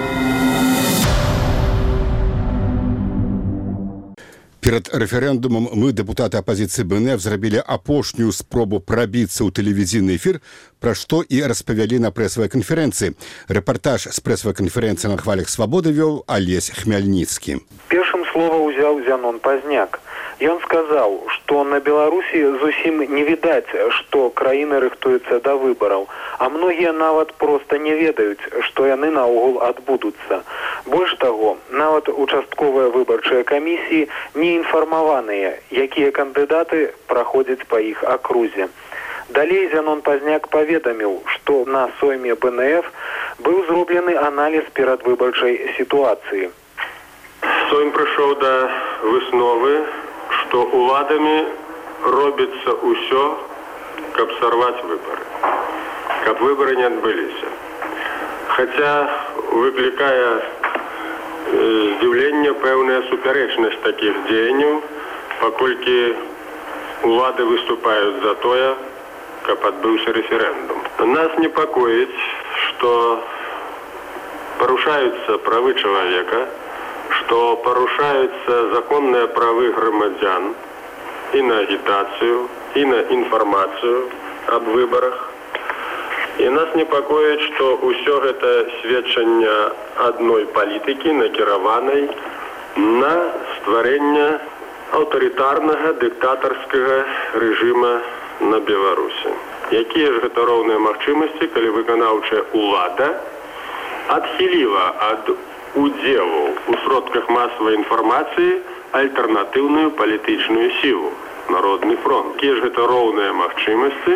Перад рэферэндумам мы, дэпутаты апазіцыі БНФ, зрабілі апошнюю спробу прабіцца ў тэлевізійны эфір, пра што і распавялі на прэсавай канферэнцыі. Рэпартаж з прэсавай канферэнцыі на хвалях свабоды вёў Алесь Хмяльніцкі. Першым слова ўзяў Зянон Пазняк. Ён сказаў, што на Беларусі зусім не відаць, што краіна рыхтуецца да выбараў, а многія нават проста не ведаюць, што яны наогул адбудуцца. Больш таго, нават участковыя выбарчыя камісіі не інфармаваныя, якія кандыдаты праходзяць па іх акрузе. Далей Зянон Пазняк паведаміў, што на сойме БНФ быў зроблены аналіз перадвыбарчай сітуацыі. Сойм прыйшоў да высновы, што уладамі робіцца ўсё, каб сарваць выбары, каб выбары не адбыліся. Хаця выклікае здзіўленне пэўная супярэчнасць такіх дзеянняў, паколькі улады выступаюць за тое, каб адбыўся рэферэндум. Нас непакоіць, што парушаюцца правы чалавека, што парушаюцца законныя правы грамадзян і на агітацыю, і на інфармацыю аб выбарах. І нас непакоіць, што ўсё гэта сведчанне адной палітыкі, накіраванай на стварэнне аўтарытарнага дыктатарскага рэжыма на Беларусі. Якія ж гэта роўныя магчымасці, калі выканаўчая ўлада адхіліла ад удзелу ў сродках масавай інфармацыі альтэрнатыўную палітычную сілу, Народны фронт. Якія ж гэта роўныя магчымасці,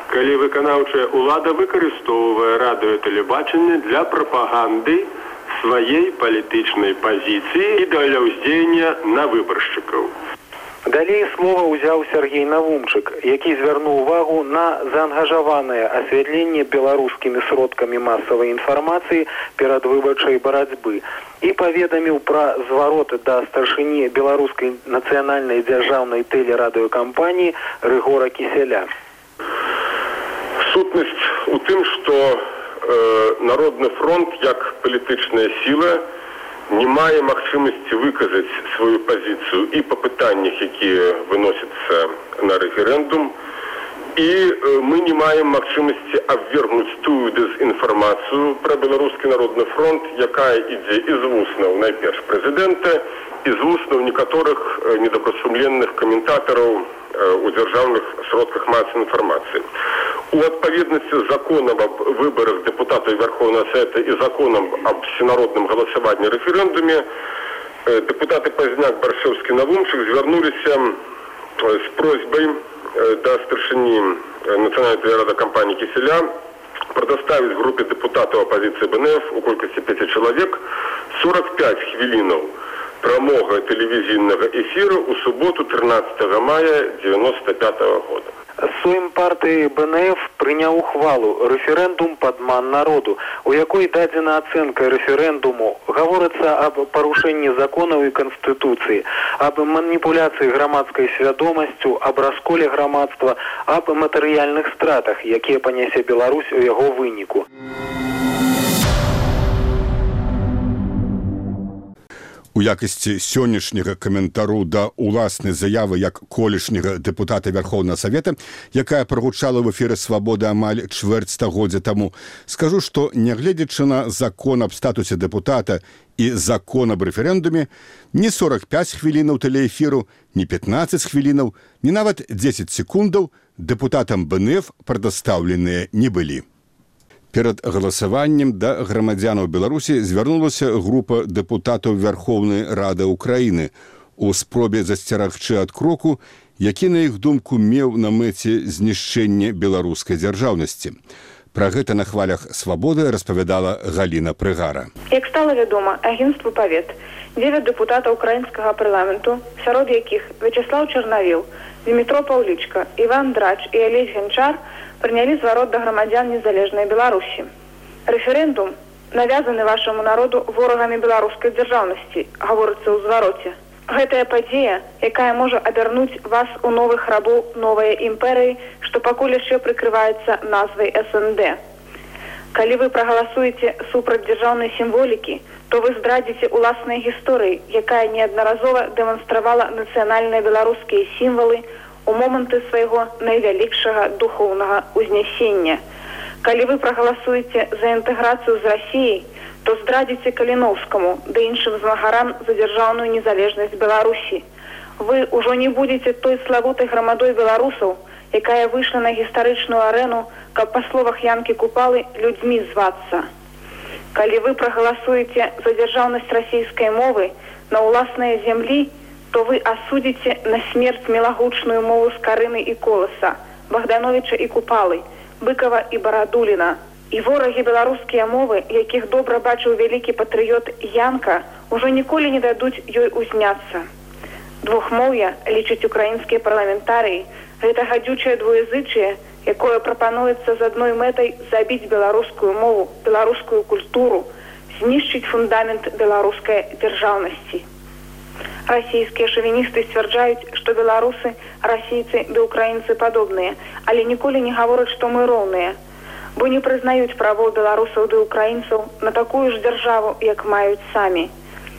калі выканаўчая ўлада выкарыстоўвае радыё і тэлебачанне для прапаганды сваей палітычнай пазіцыі і для ўздзеяння на выбаршчыкаў. Далей слова ўзяў Сергей Навумчык, які звярнуў увагу на заангажаванае асвятленне беларускімі сродкамі масавай інфармацыі перадвыбарчай барацьбы і паведаміў пра зварот да старшыні беларускай нацыянальнай дзяржаўнай тэлерадыёкампаніі Рыгора Кісяля. Сутнасць у тым, што Народны фронт як палітычная сіла не мае магчымасці выказаць сваю пазіцыю і па пытаннях, якія выносяцца на рэферэндум, і мы не маем магчымасці абвергнуць тую дэзінфармацыю пра Беларускі народны фронт, якая ідзе з вуснаў найперш прэзідэнта і з вуснаў некаторых недобрасумленных каментатараў у дзяржаўных сродках масавай інфармацыі. У адпаведнасці з законам аб выбарах дэпутатаў Верховнага Савета і законам аб всенародным галасаванні рэферэндуме дэпутаты Пазняк, Баршэўскі, Навумчык звярнуліся з просьбай да старшыні нацыянальнай тэлерадыёкампаніі Кісяля прадоставіць групе дэпутатаў апазіцыі БНФ у колькасці 5 чалавек 45 хвілінаў прамога тэлевізійнага эфіру ў суботу 13 мая 1995 года. Сойм партыі БНФ прыняў ухвалу «Рэферэндум падман народу», у якой дадзена ацэнка рэферэндуму. Гаворыцца аб парушэнні законаў і канстытуцыі, аб маніпуляцыі грамадскай свядомасцю, аб расколе грамадства, аб матэрыяльных стратах, якія панясе Беларусь у яго выніку. У якасці сённяшняга каментару да уласнай заявы як колішняга дэпутата Верховнага Савета, якая прагучала ў эфіры «Свабода» амаль чвэрць стагоддзя таму, скажу, што, нягледзячы на закон аб статусе дэпутата і закон аб рэферэндуме, ні 45 хвілінаў тэлеэфіру, ні 15 хвілінаў, ні нават 10 секундаў дэпутатам БНФ прадастаўленыя не былі. Перад галасаваннем да грамадзянаў Беларусі звярнулася група дэпутатаў Верховнай Рады Украіны у спробе засцерагчы ад кроку, які, на іх думку, меў на мэце знішчэнне беларускай дзяржаўнасці. Пра гэта на хвалях «Свабоды» распавядала Галіна Прыгара. Як стала вядома, агенцтву «Павет» 9 дэпутатаў украінскага парламенту, сярод якіх Вячеслав Чарнавіл, Дмітро Паўлічка, Іван Драч і Алесь Ганчар прынялі зварот да грамадзян незалежнай Беларусі. Рэферэндум навязаны вашаму народу ворагамі беларускай дзяржаўнасці, гаворыцца ў звароце. Гэтая падзея, якая можа абярнуць вас у новых рабоў новай імперыі, што пакуль яшчэ прыкрываецца назвай СНД. Калі вы прагаласуеце супраць дзяржаўнай сімволікі, то вы здрадзіце ўласнай гісторыі, якая неаднаразова дэманстравала нацыянальныя беларускія сімвалы у моманты свайго найвялікшага духоўнага ўзнясення. Калі вы прагаласуеце за інтэграцыю з Расіяй, то здрадзіце Каліноўскаму ды іншым змагарам за дзяржаўную незалежнасць Беларусі. Вы ўжо не будзеце той славутай грамадой беларусаў, якая выйшла на гістарычную арэну, каб па словах Янкі Купалы людзьмі звацца. Калі вы прагаласуеце за дзяржаўнасць расійскай мовы на ўласныя зямлі, то вы асудзіце на смерць мілагучную мову Скарыны і Коласа, Богдановича і Купалы, Быкова і Барадуліна. І ворагі беларускія мовы, якіх добра бачыў вялікі патрыёт Янка, ужо ніколі не дадуць ёй узняцца. Двухмоўе, лічаць украінскія парламентарыі, гэта гадючае двуязычие, якое прапануецца з адной мэтай забіць беларускую мову, беларускую культуру, знішчыць фундамент беларускай дзяржаўнасці. Расійскія шавіністы сцвярджаюць, што беларусы, расійцы ды украінцы падобныя, але ніколі не гавораць, што мы роўныя, бо не прызнаюць правоў беларусаў ды украінцаў на такую ж дзяржаву, як маюць самі.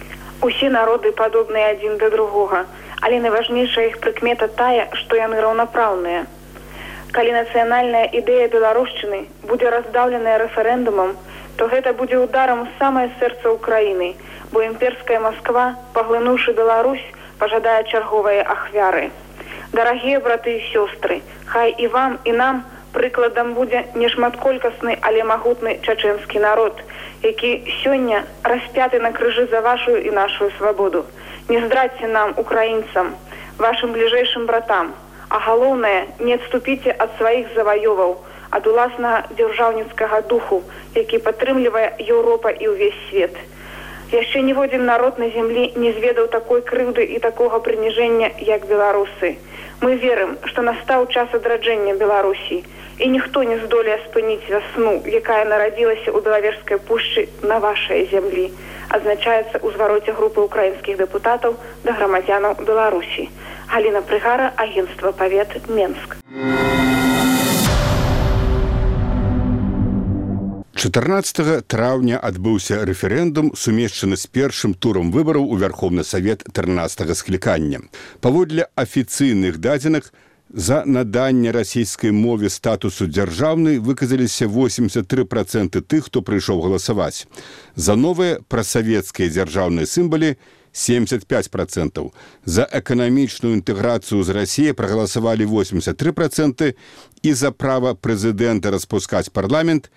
Усе народы падобныя адзін да другога, але найважнейшая іх прыкмета тая, што яны раўнапраўныя. Калі нацыянальная ідэя беларушчыны будзе раздаўленая рэферэндумам, то гэта будзе ударам у самае сэрца Украіны, бо імперская Масква, паглынуўшы Беларусь, пажадае чарговыя ахвяры. Дарагія браты і сёстры, хай і вам, і нам прыкладам будзе не шматколькасны, але магутны чачэнскі народ, які сёння распяты на крыжы за вашу і нашу свабоду. Не здрадзьце нам, украінцам, вашым бліжэйшым братам, А галоўнае, не адступіце ад сваіх заваёваў, ад уласнага дзяржаўніцкага духу, які падтрымлівае Еўропа і ўвесь свет. Яшчэ ніводзін народ на зямлі не зведаў такой крыўды і такога прыніжэння, як беларусы. Мы верым, што настаў час адраджэння Беларусі, і ніхто не здолее спыніць вясну, якая нарадзілася ў Белавежскай пушчы на вашай зямлі, адзначаецца ў звароце групы украінскіх дэпутатаў да грамадзянаў Беларусі. Галіна Прыгара, агенцтва «Павет», Менск. 14 траўня адбыўся рэферэндум, сумешчаны з першым турам выбараў у Верховны Савет 13-го склікання. Паводле афіцыйных дадзеных, за наданне расійскай мове статусу дзяржаўнай выказаліся 83% тых, хто прыйшоў галасаваць. За новыя прасавецкія дзяржаўныя сімвалы 75%. За эканамічную інтэграцыю з Расіяй прагаласавалі 83% і за права прэзідэнта распускаць парламент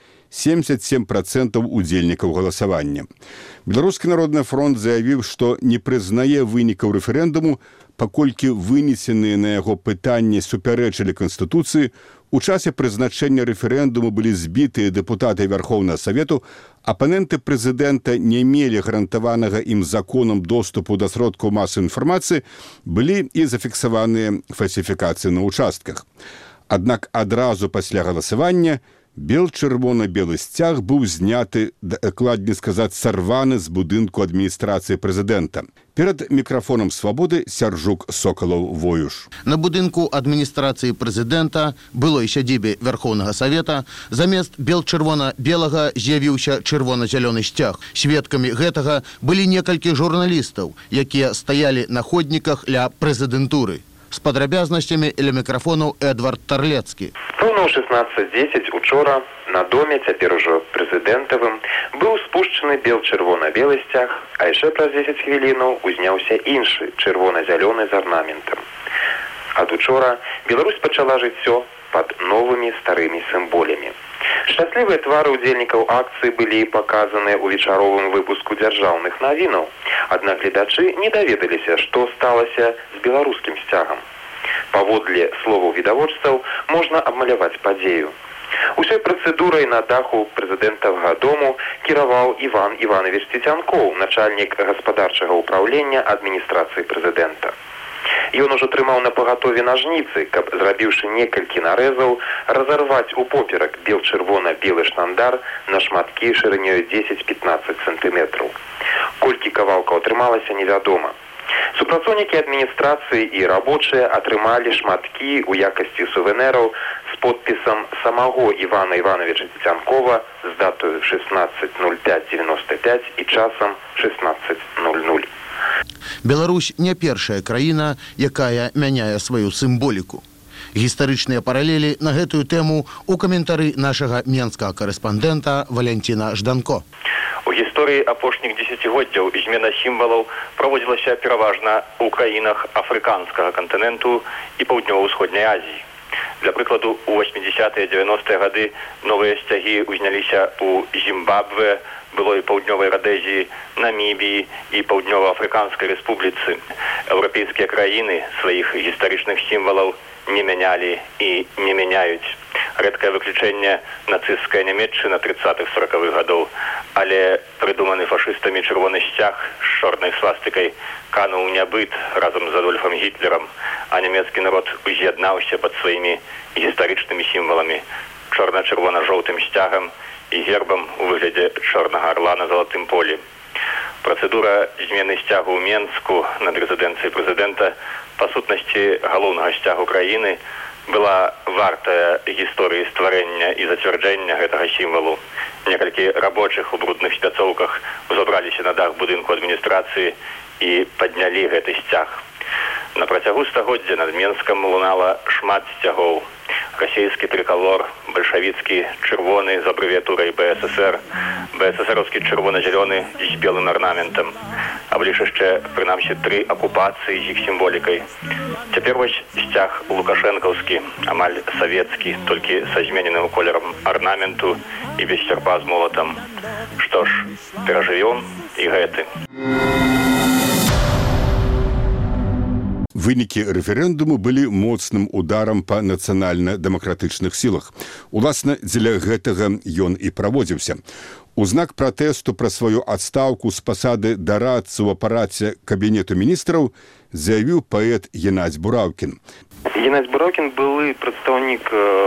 77% удзельнікаў галасавання. Беларускі народны фронт заявіў, што не прызнае вынікаў рэферэндуму, паколькі вынесеныя на яго пытанні супярэчылі Канстытуцыі, у часе прызначэння рэферэндуму былі збітыя дэпутаты Верховнага Савету, апаненты прэзідэнта не мелі гарантаванага ім законам доступу да сродкаў масавай інфармацыі, былі і зафіксаваныя фальсіфікацыі на ўчастках. Аднак адразу пасля галасавання бел-чырвона-белы сцяг быў зняты, дакладней сказаць, сарваны з будынку адміністрацыі прэзідэнта. Перад мікрафонам «Свабоды» Сяржук Сокалаў-Воюш. На будынку адміністрацыі прэзідэнта, былой сядзібе Верховнага Савета, замест бел-чырвона-белага з'явіўся чырвона-зялёны сцяг. Сведкамі гэтага былі некалькі журналістаў, якія стаялі на ходніках ля прэзідэнтуры. З падрабязнасцямі ля мікрафонаў Эдвард Тарлецкі. Роўна ў 16:10 учора на доме, цяпер ужо прэзідэнтавым, быў спушчаны бел-чырвона-белы сцяг, а яшчэ праз 10 хвілінаў узняўся іншы чырвона-зялёны з арнаментам. Ад учора Беларусь пачала жыццё пад новымі старымі сімволямі. Шчаслівыя твары ўдзельнікаў акцыі былі паказаныя ў вечаровым выпуску дзяржаўных навінаў, аднак гледачы не даведаліся, што сталася з беларускім сцягам. Паводле словаў відавочцаў можна абмаляваць падзею. Усёй працэдурай на даху прэзідэнтавага дому кіраваў Іван Іванович Цецянкоў, начальнік гаспадарчага ўпраўлення адміністрацыі прэзідэнта. Ён ужо трымаў на пагатове нажніцы, каб, зрабіўшы некалькі нарэзаў, разарваць упоперак бел-чырвона-белы штандар на шматкі шырынёй 10-15 сантыметраў. Колькі кавалкаў атрымалася, невядома. Супрацоўнікі адміністрацыі і рабочыя атрымалі шматкі ў якасці сувенэраў з подпісам самого Івана Івановича Цецянкова з датою 16.05.95 і часам 16.00. Беларусь не першая краіна, якая мяняе сваю сімволіку. Гістарычныя паралелі на гэтую тэму у каментары нашага менскага карэспандэнта Валянціна Жданко. У гісторыі апошніх дзесяцігоддзяў змена сімвалаў праводзілася пераважна ў краінах афрыканскага кантыненту і паўднёва-ўсходняй Азіі. Для прыкладу, у 80-90-е гады новыя сцягі узняліся ў Зімбабве, былой паўднёвай Радэзіі, Намібіі і Паўднёва-Афрыканскай рэспубліцы. Еўрапейскія краіны сваіх гістарычных сімвалаў не мянялі і не мяняюць. Рэдкае выключэнне нацысцкая Нямецчына 30-40-х гадоў, але прыдуманы фашыстамі чырвоны сцяг з чорнай свастыкай кануў у нябыт разам з Адольфам Гітлерам, а нямецкі народ уз'яднаўся пад сваімі гістарычнымі сімваламі чорна-чырвона-жоўтым сцягам і гербам у выглядзе чорнага арла на залатым полі. Працэдура змены сцягу ў Менску над рэзідэнцыяй прэзідэнта, па сутнасці галоўнага сцягу краіны, была вартая гісторыі стварэння і зацвярджэння гэтага сімвалу. Некалькі рабочых у брудных спяцоўках узабраліся на дах будынку адміністрацыі і паднялі гэты сцяг. На працягу стагоддзя над Менскам лунала шмат сцягоў. Расійскі трыкалор, бальшавіцкі чырвоны з абрэвіатурай БССР, БССРовскі чырвона-зялёны з белым арнаментам. А былі яшчэ, прынамсі, 3 акупацыі з іх сімволікай. Цяпер вось сцяг лукашэнкаўскі, амаль савецкі, толькі са змененым колерам арнаменту і без сярпа з молатам. Што ж, перажывём і гэты. Вынікі рэферэндуму былі моцным ударам па нацыянальна-дэмакратычных сілах. Уласна, дзеля гэтага ён і праводзіўся. У знак пратэсту пра сваю адстаўку з пасады дарадцы ў апараце Кабінету міністраў заявіў паэт Геннадзь Бураўкін. Геннадзь Бураўкін былы прадстаўнік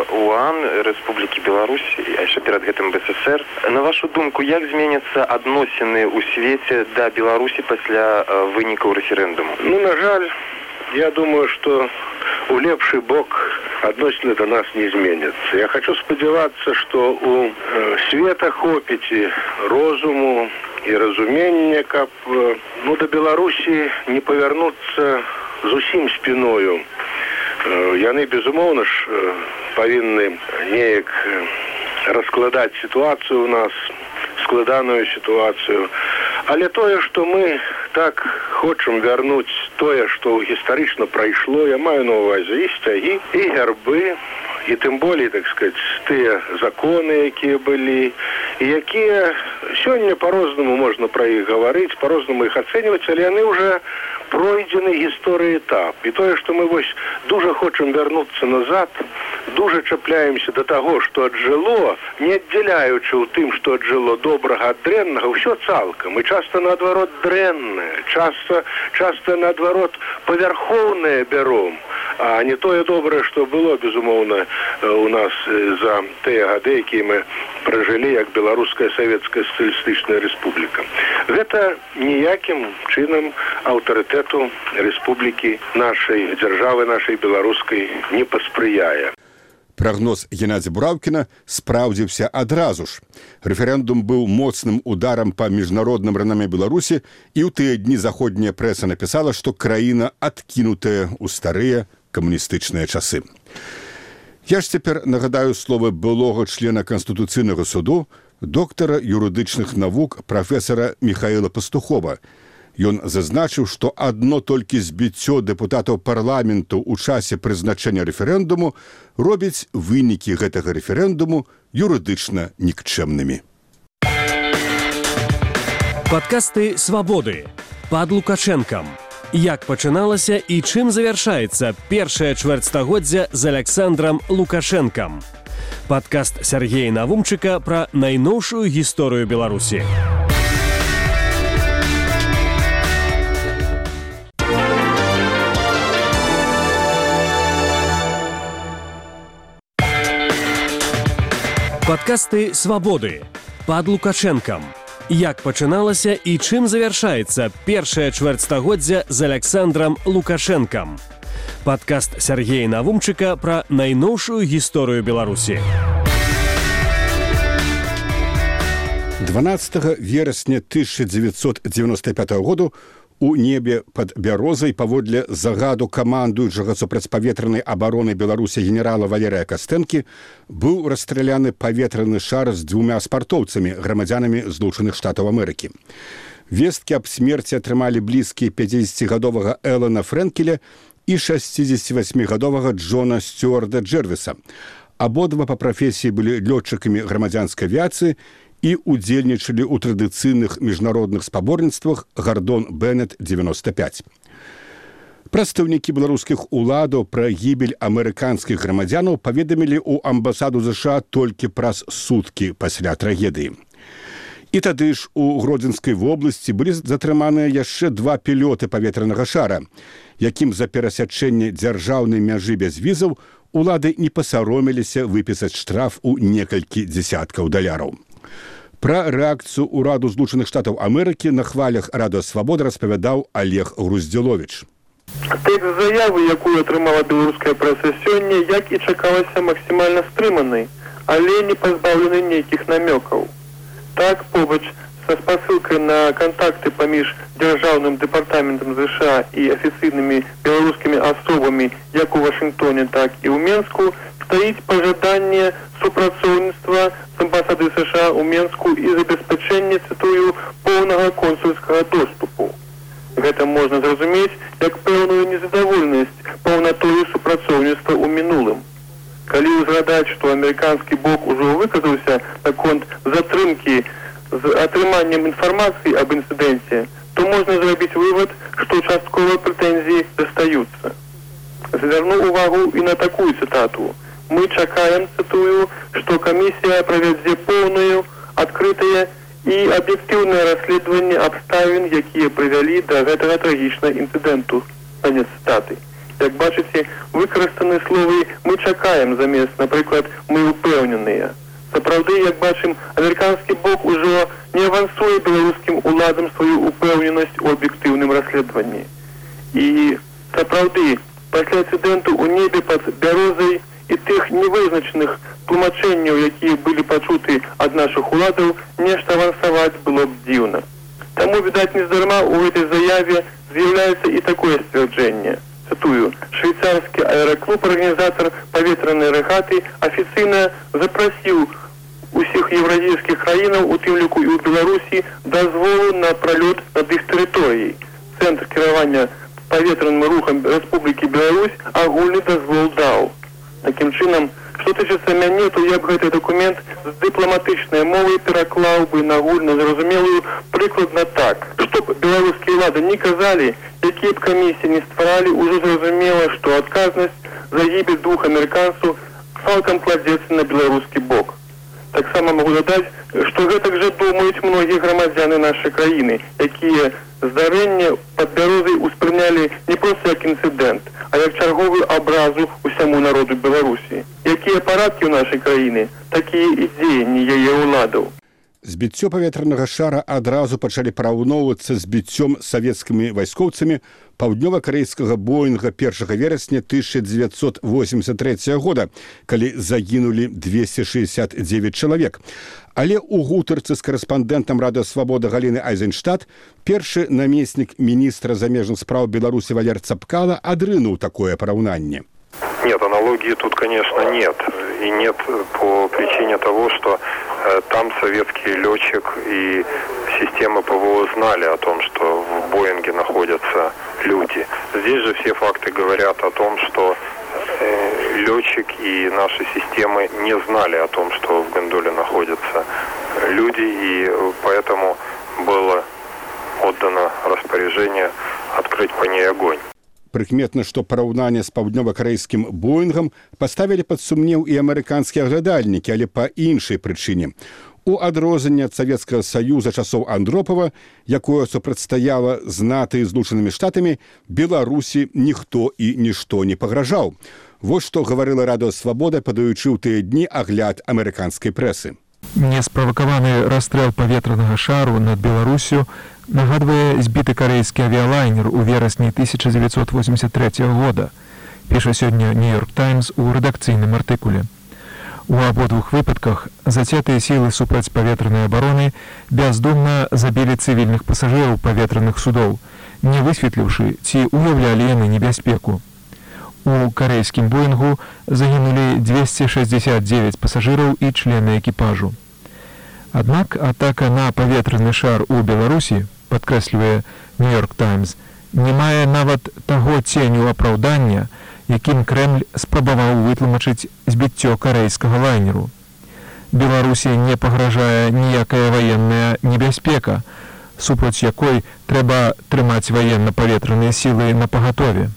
УАН Рэспублікі Беларусь, а яшчэ перад гэтым БССР. На вашу думку, як зменяцца адносіны ў свеце да Беларусі пасля вынікаў рэферэндуму? На жаль, я думаю, что у лепший бок адносіны до нас не зменяцца. Я хочу спадзявацца, что у света хопіць розуму і разумення, каб до Беларусі не павярнуцца зусім спіною. Яны, безумоўна ж, павінны неяк раскладаць сітуацыю у нас, складаную сітуацыю. Але тое, што мы так хочам вярнуць тое, што гістарычна прайшло, я маю на ўвазе і сцягі, і гербы, і тым болей, так сказаць, тыя законы, якія былі, і якія сёння по-рознаму можна пра іх гаварыць, по-рознаму іх ацэньваць, але яны ўжо пройдзены гісторыі этап. І тое, што мы вось дуже хочам вярнуцца назад, дуже чапляемся до таго, што аджыло, не аддзяляючы ў тым, што аджыло добрага ад дрэннага, ўсё цалкам. І часта наадварот дрэннае, часта наадварот павярхоўнае бяром, а не тое добрае, што было, безумоўна, у нас за тыя гады, якія мы пражылі як Беларуская Савецкая Сацыялістычная Рэспубліка. Гэта ніякім чынам аўтарытэту рэспублікі нашай, дзяржавы нашай беларускай не паспрыяе. Прагноз Геннадзя Бураўкіна спраўдзіўся адразу ж. Рэферэндум быў моцным ударам па міжнародным ранаме Беларусі, і ў тыя дні заходняя прэса напісала, што краіна адкінутая ў старыя камуністычныя часы. Я ж цяпер нагадаю словы былога члена Канстытуцыйнага суду, доктара юрыдычных навук прафесара Михаіла Пастухова. Ён зазначыў, што адно толькі збіццё дэпутатаў парламенту ў часе прызначэння рэферэндуму робіць вынікі гэтага рэферэндуму юрыдычна нікчэмнымі. Падкасты «Свабоды» пад Лукашэнкам. Як пачыналася і чым завяршаецца першае чвэрцьстагоддзя з Александрам Лукашэнкам. Падкаст Сергея Навумчыка пра найноўшую гісторыю Беларусі. Падкасты «Свабоды» пад Лукашэнкам. Як пачыналася і чым завяршаецца першае чвэрцьстагоддзя з Александрам Лукашэнкам. Падкаст Сергея Навумчыка пра найноўшую гісторыю Беларусі. 12 верасня 1995 году у небе пад Бярозай паводле загаду камандуючага супрацьпаветранай абароны Беларусі генерала Валерыя Кастэнкі быў расстраляны паветраны шар з 2 спартоўцамі, грамадзянамі Злучаных Штатаў Амерыкі. Весткі аб смерці атрымалі блізкія 50-гадовага Элана Фрэнкеля і 68-гадовага Джона Стюарда Джэрвіса. Абодва па прафесіі былі лётчыкамі грамадзянскай авіяцыі і удзельнічалі ў традыцыйных міжнародных спаборніцтвах «Гардон Беннет 95». Прадстаўнікі беларускіх уладаў пра гібель амерыканскіх грамадзянаў паведамілі ў амбасаду ЗША толькі праз суткі пасля трагедыі. І тады ж у Гродзенскай вобласці былі затрыманыя яшчэ 2 пілёты паветранага шара, якім за перасячэнне дзяржаўнай мяжы без візаў улады не пасароміліся выпісаць штраф у некалькі дзесяткаў даляраў. Пра рэакцыю ўраду Злучаных Штатаў Амерыкі на хвалях Радыё Свабода распавядаў Олег Груздзіловіч. Тэкст заявы, якую атрымала беларуская прэса сёння, як і чакалася, максімальна стрыманы, але не пазбаўлены нейкіх намёкаў. Так, побач са спасылкай на кантакты паміж дзяржаўным дэпартаментам ЗША і афіцыйнымі беларускімі асобамі як у Вашынгтоне, так і ў Менску, стаіць пажаданне супрацоўніцтва з амбасады США ў Менску і забеспячэнне, цытую, поўнага консульскага доступу. Гэта можна зразумець як пэўную незадаволенасць паўнатою супрацоўніцтва ў мінулым. Калі ўзгадаць, што амерыканскі бок ужо выказаўся наконт затрымкі з атрыманнем інфармацыі аб інцыдэнце, то можно зрабіць вывод, что частковые претензии застаются. Зверну увагу и на такую цитату. Мы чакаем, цитую, что комиссия проведзе полную, открытое и объективное расследование обставин, якія привели до этого трагичного инциденту. Конец цитаты. Як бачите, використані слови «ми чекаємо» замість, наприклад, «ми впевнені». Сапраўды, як бачим, американский бок уже не авансує белорусским уладам свою упевненість у об'єктивному розслідуванні. І сапраўды, після інциденту у небі під Бярозай і тих невизначених тлумаченняў, які были почуты от наших уладов, нечто авансовать было б дивно. Тому, видать, нездарма у этой заяве з'является и такое стверджение. Цитую, швейцарский аэроклуб, организатор поветренной регаты, официально запросил усіх євразійських країнаў, у тым ліку і ў Беларусі, дазволу на пролет над іх тэрыторыяй. Центр кіравання паветраным рухам Рэспублікі Беларусь агульны дазвол даў. Такім чынам, што тычыцца мяне, то я б гэты дакумент з дыпламатычнай мовай пераклаў бы на агульназразумелую прыкладна так. Чтоб беларускія ўлады не казалі, якія б камісіі не стваралі, ужо зразумела, што адказнасць за гібель двух амерыканцаў цалкам кладзецца на беларускі бок. Таксама могу дадаць, што гэтак жа думаюць многія грамадзяны нашай краіны, якія здарэнне пад Бярозай успрынялі не проста як інцыдэнт, а як чарговую абразу ўсяму народу Беларусі. Якія парадкі ў нашай краіны, такія і дзеянні яе ўладаў. Збіццё паветранага шара адразу пачалі параўноўвацца з біццём савецкімі вайскоўцамі паўднёва-карэйскага Боінга 1 верасня 1983 года, калі загінулі 269 чалавек. Але ў гутарцы з карэспандэнтам Радыё Свабода Галіны Айзенштадт першы намеснік міністра замежных спраў Беларусі Валер Цапкала адрынуў такое параўнанне. Нет, аналогии тут, конечно, нет. И нет по причине того, что там советский летчик и системы ПВО знали о том, что в Боинге находятся люди. Здесь же все факты говорят о том, что летчик и наши системы не знали о том, что в гондоле находятся люди, и поэтому было отдано распоряжение открыть по ней огонь. Прыкметна, што параўнанне з паўднёва-карэйскім Боінгам паставілі пад сумнеў і амерыканскія глядальнікі, але па іншай прычыне. У адрозненне ад Савецкага Саюза часоў Андропава, якое супрацьстаяла з НАТО і Злучанымі Штатамі, Беларусі ніхто і нішто не пагражаў. Вось што гаварыла Радыё Свабода, падаючы ў тыя дні агляд амерыканскай прэсы. Несправакаваны расстрэл паветранага шару над Беларусю нагадвае збіты карэйскі авіялайнер у верасні 1983 года, піша сёння «Нью-Йорк Таймс» у рэдакцыйным артыкуле. У абодвух выпадках зацятыя сілы супрацьпаветранай абароны бяздумна забілі цывільных пасажыраў паветраных судоў, не высветліўшы, ці уяўлялі яны небяспеку. У карэйскім Боінгу загінулі 269 пасажыраў і члены экіпажу. Аднак атака на паветраны шар у Беларусі, падкрэслівае «Нью-Йорк Таймс», не мае нават таго ценю апраўдання, якім Крэмль спрабаваў вытлумачыць збіццё карэйскага лайнеру. Беларусі не пагражае ніякая ваенная небяспека, супраць якой трэба трымаць ваенна-паветраныя сілы напагатове.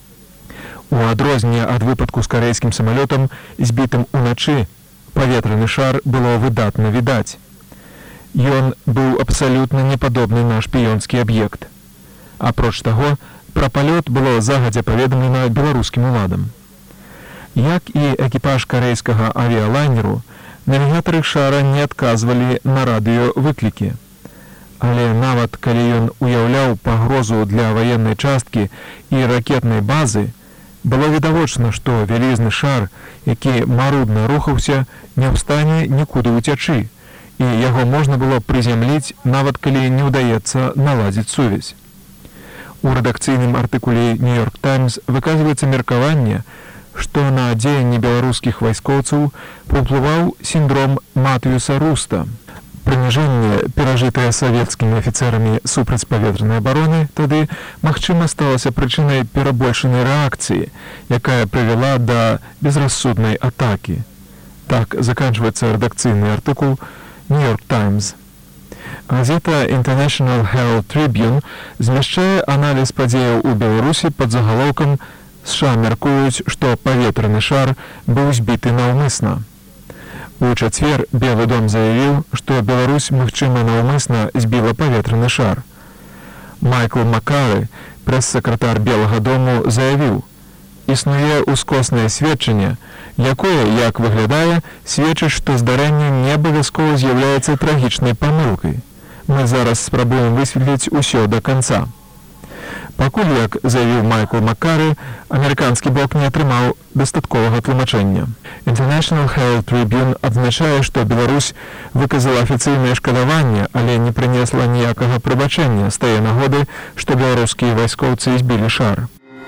У адрозненне ад выпадку з карэйскім самалётам, збітым уначы, паветраны шар было выдатна відаць. Ён быў абсалютна не падобны на шпіёнскі аб'ект. Апроч таго, пра палёт было загадзя паведамлена беларускім уладам. Як і экіпаж карэйскага авіялайнеру, навігатары шара не адказвалі на радыёвыклікі. Але нават калі ён уяўляў пагрозу для ваеннай часткі і ракетнай базы, было відавочна, што вялізны шар, які марудна рухаўся, не ў стане нікуды ўцячы, і яго можна было прызямліць, нават калі не ўдаецца наладзіць сувязь. У рэдакцыйным артыкуле «Нью-Йорк Таймс» выказваецца меркаванне, што на дзеянні беларускіх вайскоўцаў паўплываў сіндром Матыюса Руста. Прыніжэнне, перажытае савецкімі афіцэрамі супрацьпаветранай абароны, тады, магчыма, сталася прычынай перабольшанай рэакцыі, якая прывяла да безрассуднай атакі. Так заканчваецца рэдакцыйны артыкул «Нью-Йорк Таймс». Газета International Herald Tribune змяшчае аналіз падзеяў у Беларусі пад загалоўкам «США мяркуюць, што паветраны шар быў збіты наўмысна». У чацвер Белы дом заявіў, што Беларусь, магчыма, наўмысна збіла паветраны шар. Майкл Маккары, прэс-сакратар Белага дому, заявіў: «Існуе ускоснае сведчанне, якое, як выглядае, сведчыць, што здарэнне не абавязкова з'яўляецца трагічнай памылкай. Мы зараз спрабуем высветліць усё да канца». Пакуль, як заявіў Майкл Маккары, амерыканскі бок не атрымаў дастатковага тлумачэння. International Herald Tribune адзначае, што Беларусь выказала афіцыйнае шкадаванне, але не прынесла ніякага прабачэння з тае нагоды, што беларускія вайскоўцы збілі шар.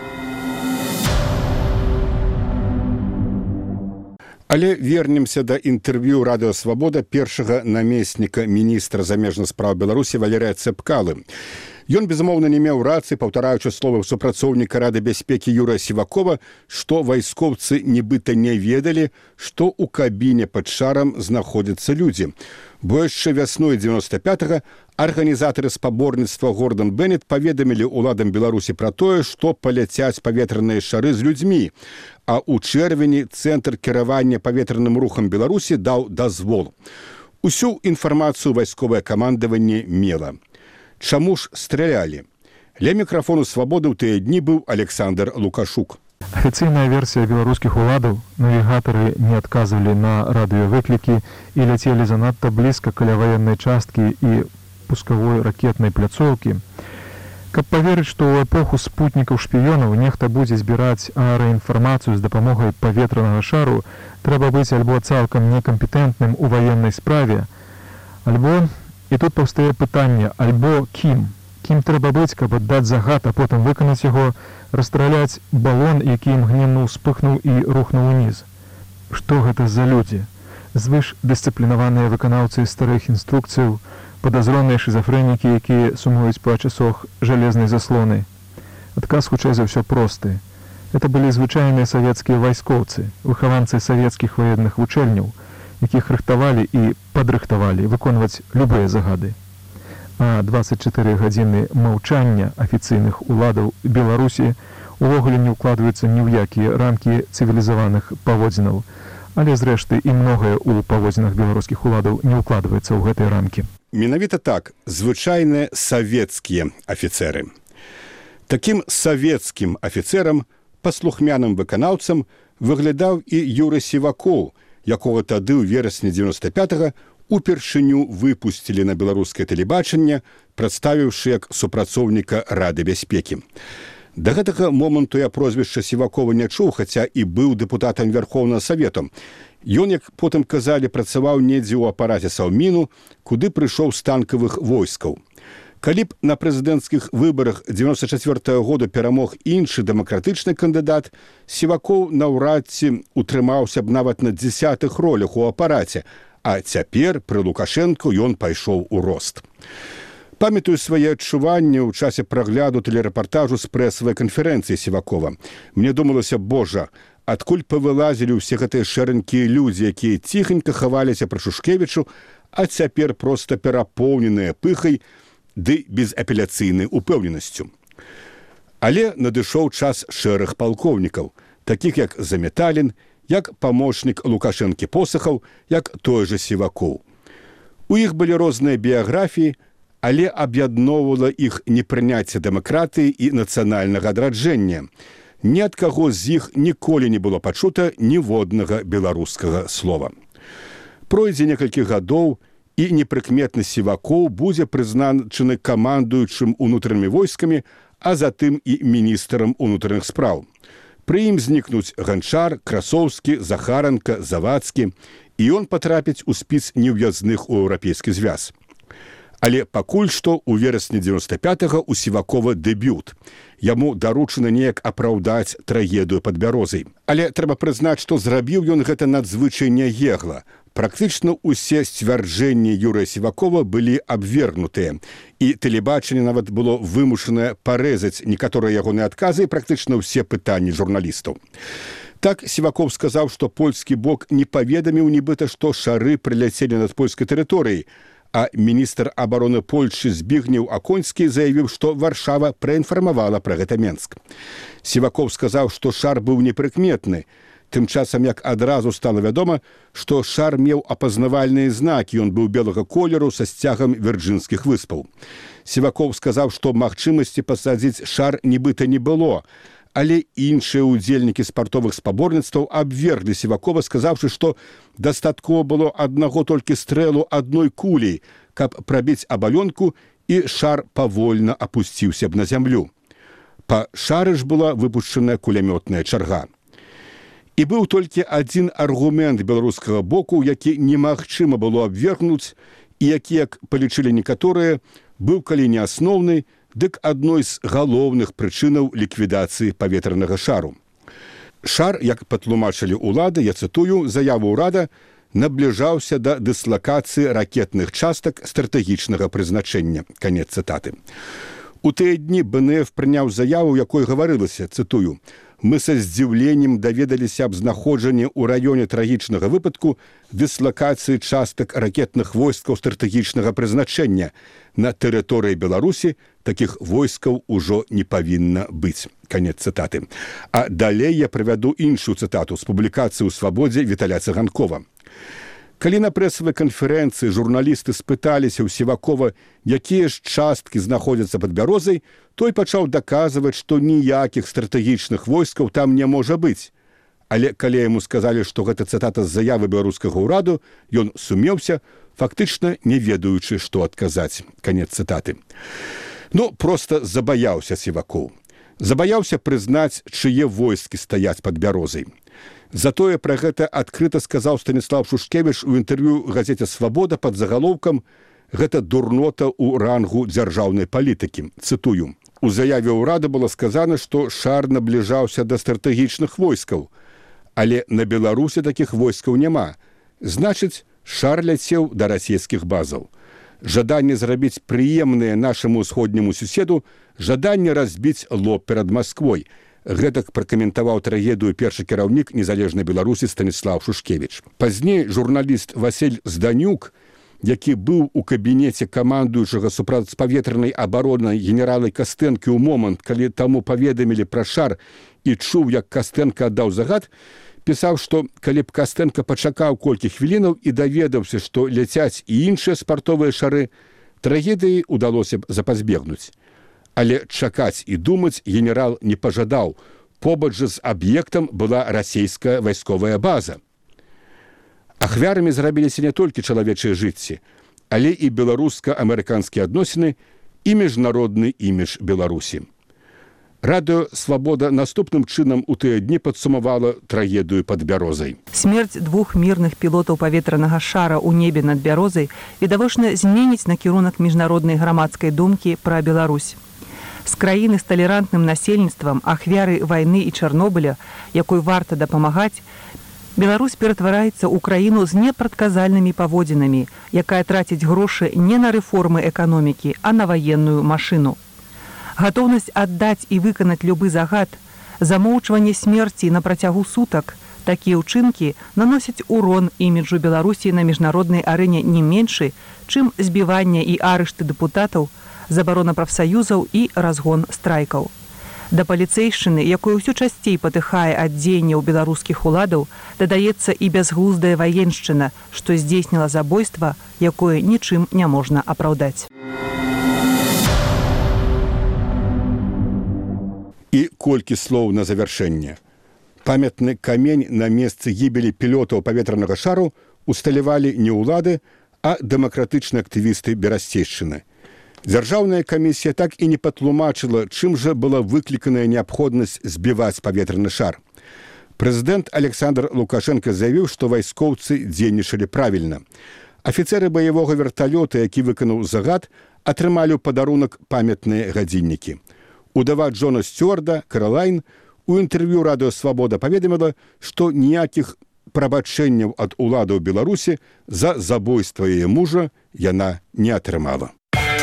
Але вернемся да інтэрв'ю Радыё Свабода першага намесніка міністра замежных спраў Беларусі Валерыя Цэпкалы. Ён, безумоўна, не меў рацыі, паўтараючы словы супрацоўніка Рады бяспекі Юрыя Сівакова, што вайскоўцы нібыта не ведалі, што ў кабіне пад шарам знаходзяцца людзі. Бо яшчэ вясной 95-го арганізатары спаборніцтва Гордан Беннет паведамілі ўладам Беларусі пра тое, што паляцяць паветраныя шары з людзьмі, а ў чэрвені Цэнтр кіравання паветраным рухам Беларусі даў дазвол. Усю інфармацыю вайсковае камандаванне мела. Чаму ж стралялі? Ля мікрафону «Свабоды» ў тыя дні быў Александр Лукашук. Афіцыйная версія беларускіх уладаў: навігатары не адказвалі на радыёвыклікі і ляцелі занадта блізка каля ваеннай часткі і пускавой ракетнай пляцоўкі. Каб паверыць, што ў эпоху спутнікаў-шпіёнаў нехта будзе збіраць аэраінфармацыю з дапамогай паветранага шару, трэба быць альбо цалкам некампетэнтным у ваеннай справе, альбо, і тут паўстае пытанне, альбо кім? Кім трэба быць, каб аддаць загад, а потым выканаць яго, расстраляць балон, які імгненна ўспыхнуў і рухнуў уніз? Што гэта за людзі? Звыш дысцыплінаваныя выканаўцы старых інструкцыяў, падазроныя шизафрэнікі, якія сумуюць па часах жалезнай заслоны. Адказ хутчэй за ўсё просты. Это былі звычайныя савецкія вайскоўцы, выхаванцы савецкіх ваенных вучэльняў, якіх рыхтавалі і падрыхтавалі выконваць любыя загады. А 24 гадзіны маўчання афіцыйных уладаў Беларусі увогуле не ўкладваюцца ні ў якія рамкі цывілізаваных паводзінаў, але, зрэшты, і многае ў паводзінах беларускіх уладаў не ўкладваецца ў гэтыя рамкі. Менавіта так, звычайныя савецкія афіцэры. Такім савецкім афіцэрам, паслухмяным выканаўцам, выглядаў і Юрый Сівакоў, якога тады ў верасні 95-го упершыню выпусцілі на беларускае тэлебачанне, прадставіўшы як супрацоўніка Рады бяспекі. Да гэтага моманту я прозвішча Сівакова не чуў, хаця і быў дэпутатам Верхоўнага Савету. Ён, як потым казалі, працаваў недзе ў апараце Саўміну, куды прыйшоў з танкавых войскаў. Калі б на прэзідэнцкіх выбарах 94-го году перамог іншы дэмакратычны кандыдат, Сівакоў наўрад ці утрымаўся б нават на 10-х ролях у апараце, а цяпер пры Лукашэнку ён пайшоў у рост. Памятаю свае адчуванні ў часе прагляду тэлерэпартажу з прэсавай канферэнцыі Сівакова. Мне думалася, божа, адкуль павылазілі ўсе гэтыя шэранькія людзі, якія ціхенька хаваліся пры Шушкевічу, а цяпер проста перапоўненыя пыхай ды безапеляцыйнай упэўненасцю. Але надышоў час шэрых палкоўнікаў, такіх як Заметалін, як памочнік Лукашэнкі Посахаў, як той жа Сівакоў. У іх былі розныя біяграфіі, але аб'ядноўвала іх непрыняцце дэмакратыі і нацыянальнага адраджэння. Ні ад каго з іх ніколі не было пачута ніводнага беларускага слова. Пройдзе некалькі гадоў, і непрыкметны Сівакоў будзе прызначаны камандуючым унутранымі войскамі, а затым і міністрам унутраных спраў. Пры ім знікнуць Ганчар, Красоўскі, Захаранка, Завадскі, і ён патрапіць у спіс неўязных у Еўрапейскі звяз. Але пакуль што ў верасні 95-го у Сівакова дэбют. Яму даручана неяк апраўдаць трагедыю пад Бярозай. Але трэба прызнаць, што зрабіў ён гэта надзвычай няегла. Практычна ўсе сцвярджэнні Юрыя Сівакова былі абвергнутыя, і тэлебачанне нават было вымушанае парэзаць некаторыя ягоныя адказы і практычна ўсе пытанні журналістаў. Так Сіваков сказаў, што польскі бок не паведаміў нібыта, што шары прыляцелі над польскай тэрыторыяй, А міністр абароны Польшчы Збігнеў Аконскі заявіў, што Варшава праінфармавала пра гэта Менск. Сівакоў сказаў, што шар быў непрыкметны. Тым часам, як адразу стала вядома, што шар меў апазнавальныя знакі, ён быў белага колеру са сцягам Вірджынскіх выспаў. Сівакоў сказаў, што магчымасці пасадзіць шар нібыта не было, але іншыя ўдзельнікі спартовых спаборніцтваў абверглі Сівакова, сказаўшы, што дастаткова было аднаго толькі стрэлу адной кулей, каб прабіць абалёнку, і шар павольна апусціўся б на зямлю. Па шары ж была выпушчаная кулямётная чарга. І быў толькі адзін аргумент беларускага боку, які немагчыма было абвергнуць, і які, як палічылі некаторыя, быў калі не асноўны, дык адной з галоўных прычынаў ліквідацыі паветранага шару. Шар, як патлумачылі ўлады, я цытую, заяву ўрада, набліжаўся да дыслакацыі ракетных частак стратэгічнага прызначэння. Канец цытаты. У тыя дні БНФ прыняў заяву, у якой гаварылася, цытую, «Мы са здзіўленнем даведаліся аб знаходжанні ў раёне трагічнага выпадку дыслакацыі частак ракетных войскаў стратэгічнага прызначэння. На тэрыторыі Беларусі такіх войскаў ужо не павінна быць». Канец цытаты. А далей я прывяду іншую цытату з публікацыі ў «Свабодзе» Віталя Цыганкова. Калі на прэсавай канферэнцыі журналісты спыталіся ў Сівакова, якія ж часткі знаходзяцца пад Бярозай, той пачаў даказваць, што ніякіх стратэгічных войскаў там не можа быць. Але калі яму сказалі, што гэта цытата з заявы беларускага ўраду, ён сумеўся, фактычна не ведаючы, што адказаць. Канец цытаты. Проста забаяўся Сівакоў. Забаяўся прызнаць, чые войскі стаяць пад Бярозай. Затое пра гэта адкрыта сказаў Станіслав Шушкевіч у інтэрв'ю газеце «Свабода» пад загалоўкам «Гэта дурнота ў рангу дзяржаўнай палітыкі». Цытую. У заяве ўрада было сказана, што шар набліжаўся да стратэгічных войскаў, але на Беларусі такіх войскаў няма. Значыць, шар ляцеў да расійскіх базаў. Жаданне зрабіць прыемнае нашаму ўсходняму суседу, жаданне разбіць лоб перад Масквой. Гэтак пракаментаваў трагедыю першы кіраўнік незалежнай Беларусі Станіслав Шушкевіч. Пазней журналіст Васіль Зданюк, які быў у кабінеце камандуючага супрацьпаветранай абароны генерала Кастэнкі ў момант, калі таму паведамілі пра шар і чуў, як Кастэнка аддаў загад, пісаў, што калі б Кастэнка пачакаў колькі хвілінаў і даведаўся, што ляцяць і іншыя спартовыя шары, трагедыі ўдалося б запазбегнуць. Але чакаць і думаць генерал не пажадаў. Побач жа з аб'ектам была расійская вайсковая база. Ахвярамі зрабіліся не толькі чалавечыя жыцці, але і беларуска-амерыканскія адносіны і міжнародны імідж Беларусі. Радыё «Свабода» наступным чынам у тыя дні падсумавала трагедыю пад Бярозай. Смерць двух мірных пілотаў паветранага шара ў небе над Бярозай відавочна зменіць накірунак міжнароднай грамадскай думкі пра Беларусь. З краіны з талерантным насельніцтвам, ахвяры вайны і Чарнобыля, якой варта дапамагаць, Беларусь ператвараецца ў краіну з непрадказальнымі паводзінамі, якая траціць грошы не на рэформы эканомікі, а на ваенную машыну. Гатоўнасць аддаць і выканаць любы загад, замоўчванне смерці на працягу сутак, такія ўчынкі наносяць урон іміджу Беларусі на міжнароднай арэне не меншы, чым збіванне і арышты дэпутатаў, забарона прафсаюзаў і разгон страйкаў. Да паліцэйшчыны, якой усё часцей патыхае ад дзеянняў беларускіх уладаў, дадаецца і бязглуздая ваеншчына, што здзейсніла забойства, якое нічым не можна апраўдаць. І колькі слоў на завяршэнне. Памятны камень на месцы гібелі пілотаў паветранага шару усталявалі не ўлады, а дэмакратычныя актывісты берасцейшчыны. Дзяржаўная камісія так і не патлумачыла, чым жа была выкліканая неабходнасць збіваць паветраны шар. Прэзідэнт Александр Лукашенко заявіў, што вайскоўцы дзейнічалі правільна. Афіцэры баявога верталёта, які выканаў загад, атрымалі ў падарунак памятныя гадзіннікі. Удава Джона Стюарда, Каролайн, у інтэрв'ю радыё «Свабода» паведаміла, што ніякіх прабачэнняў ад уладаў Беларусі за забойства яе мужа яна не атрымала.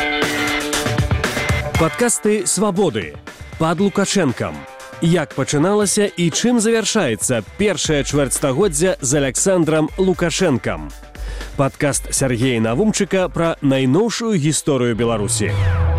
Падкасты «Свабоды» пад Лукашэнкам. Як пачыналася і чым завяршаецца першае чвэрцьстагоддзя з Александрам Лукашэнкам. Падкаст Сяргея Навумчыка пра найноўшую гісторыю Беларусі.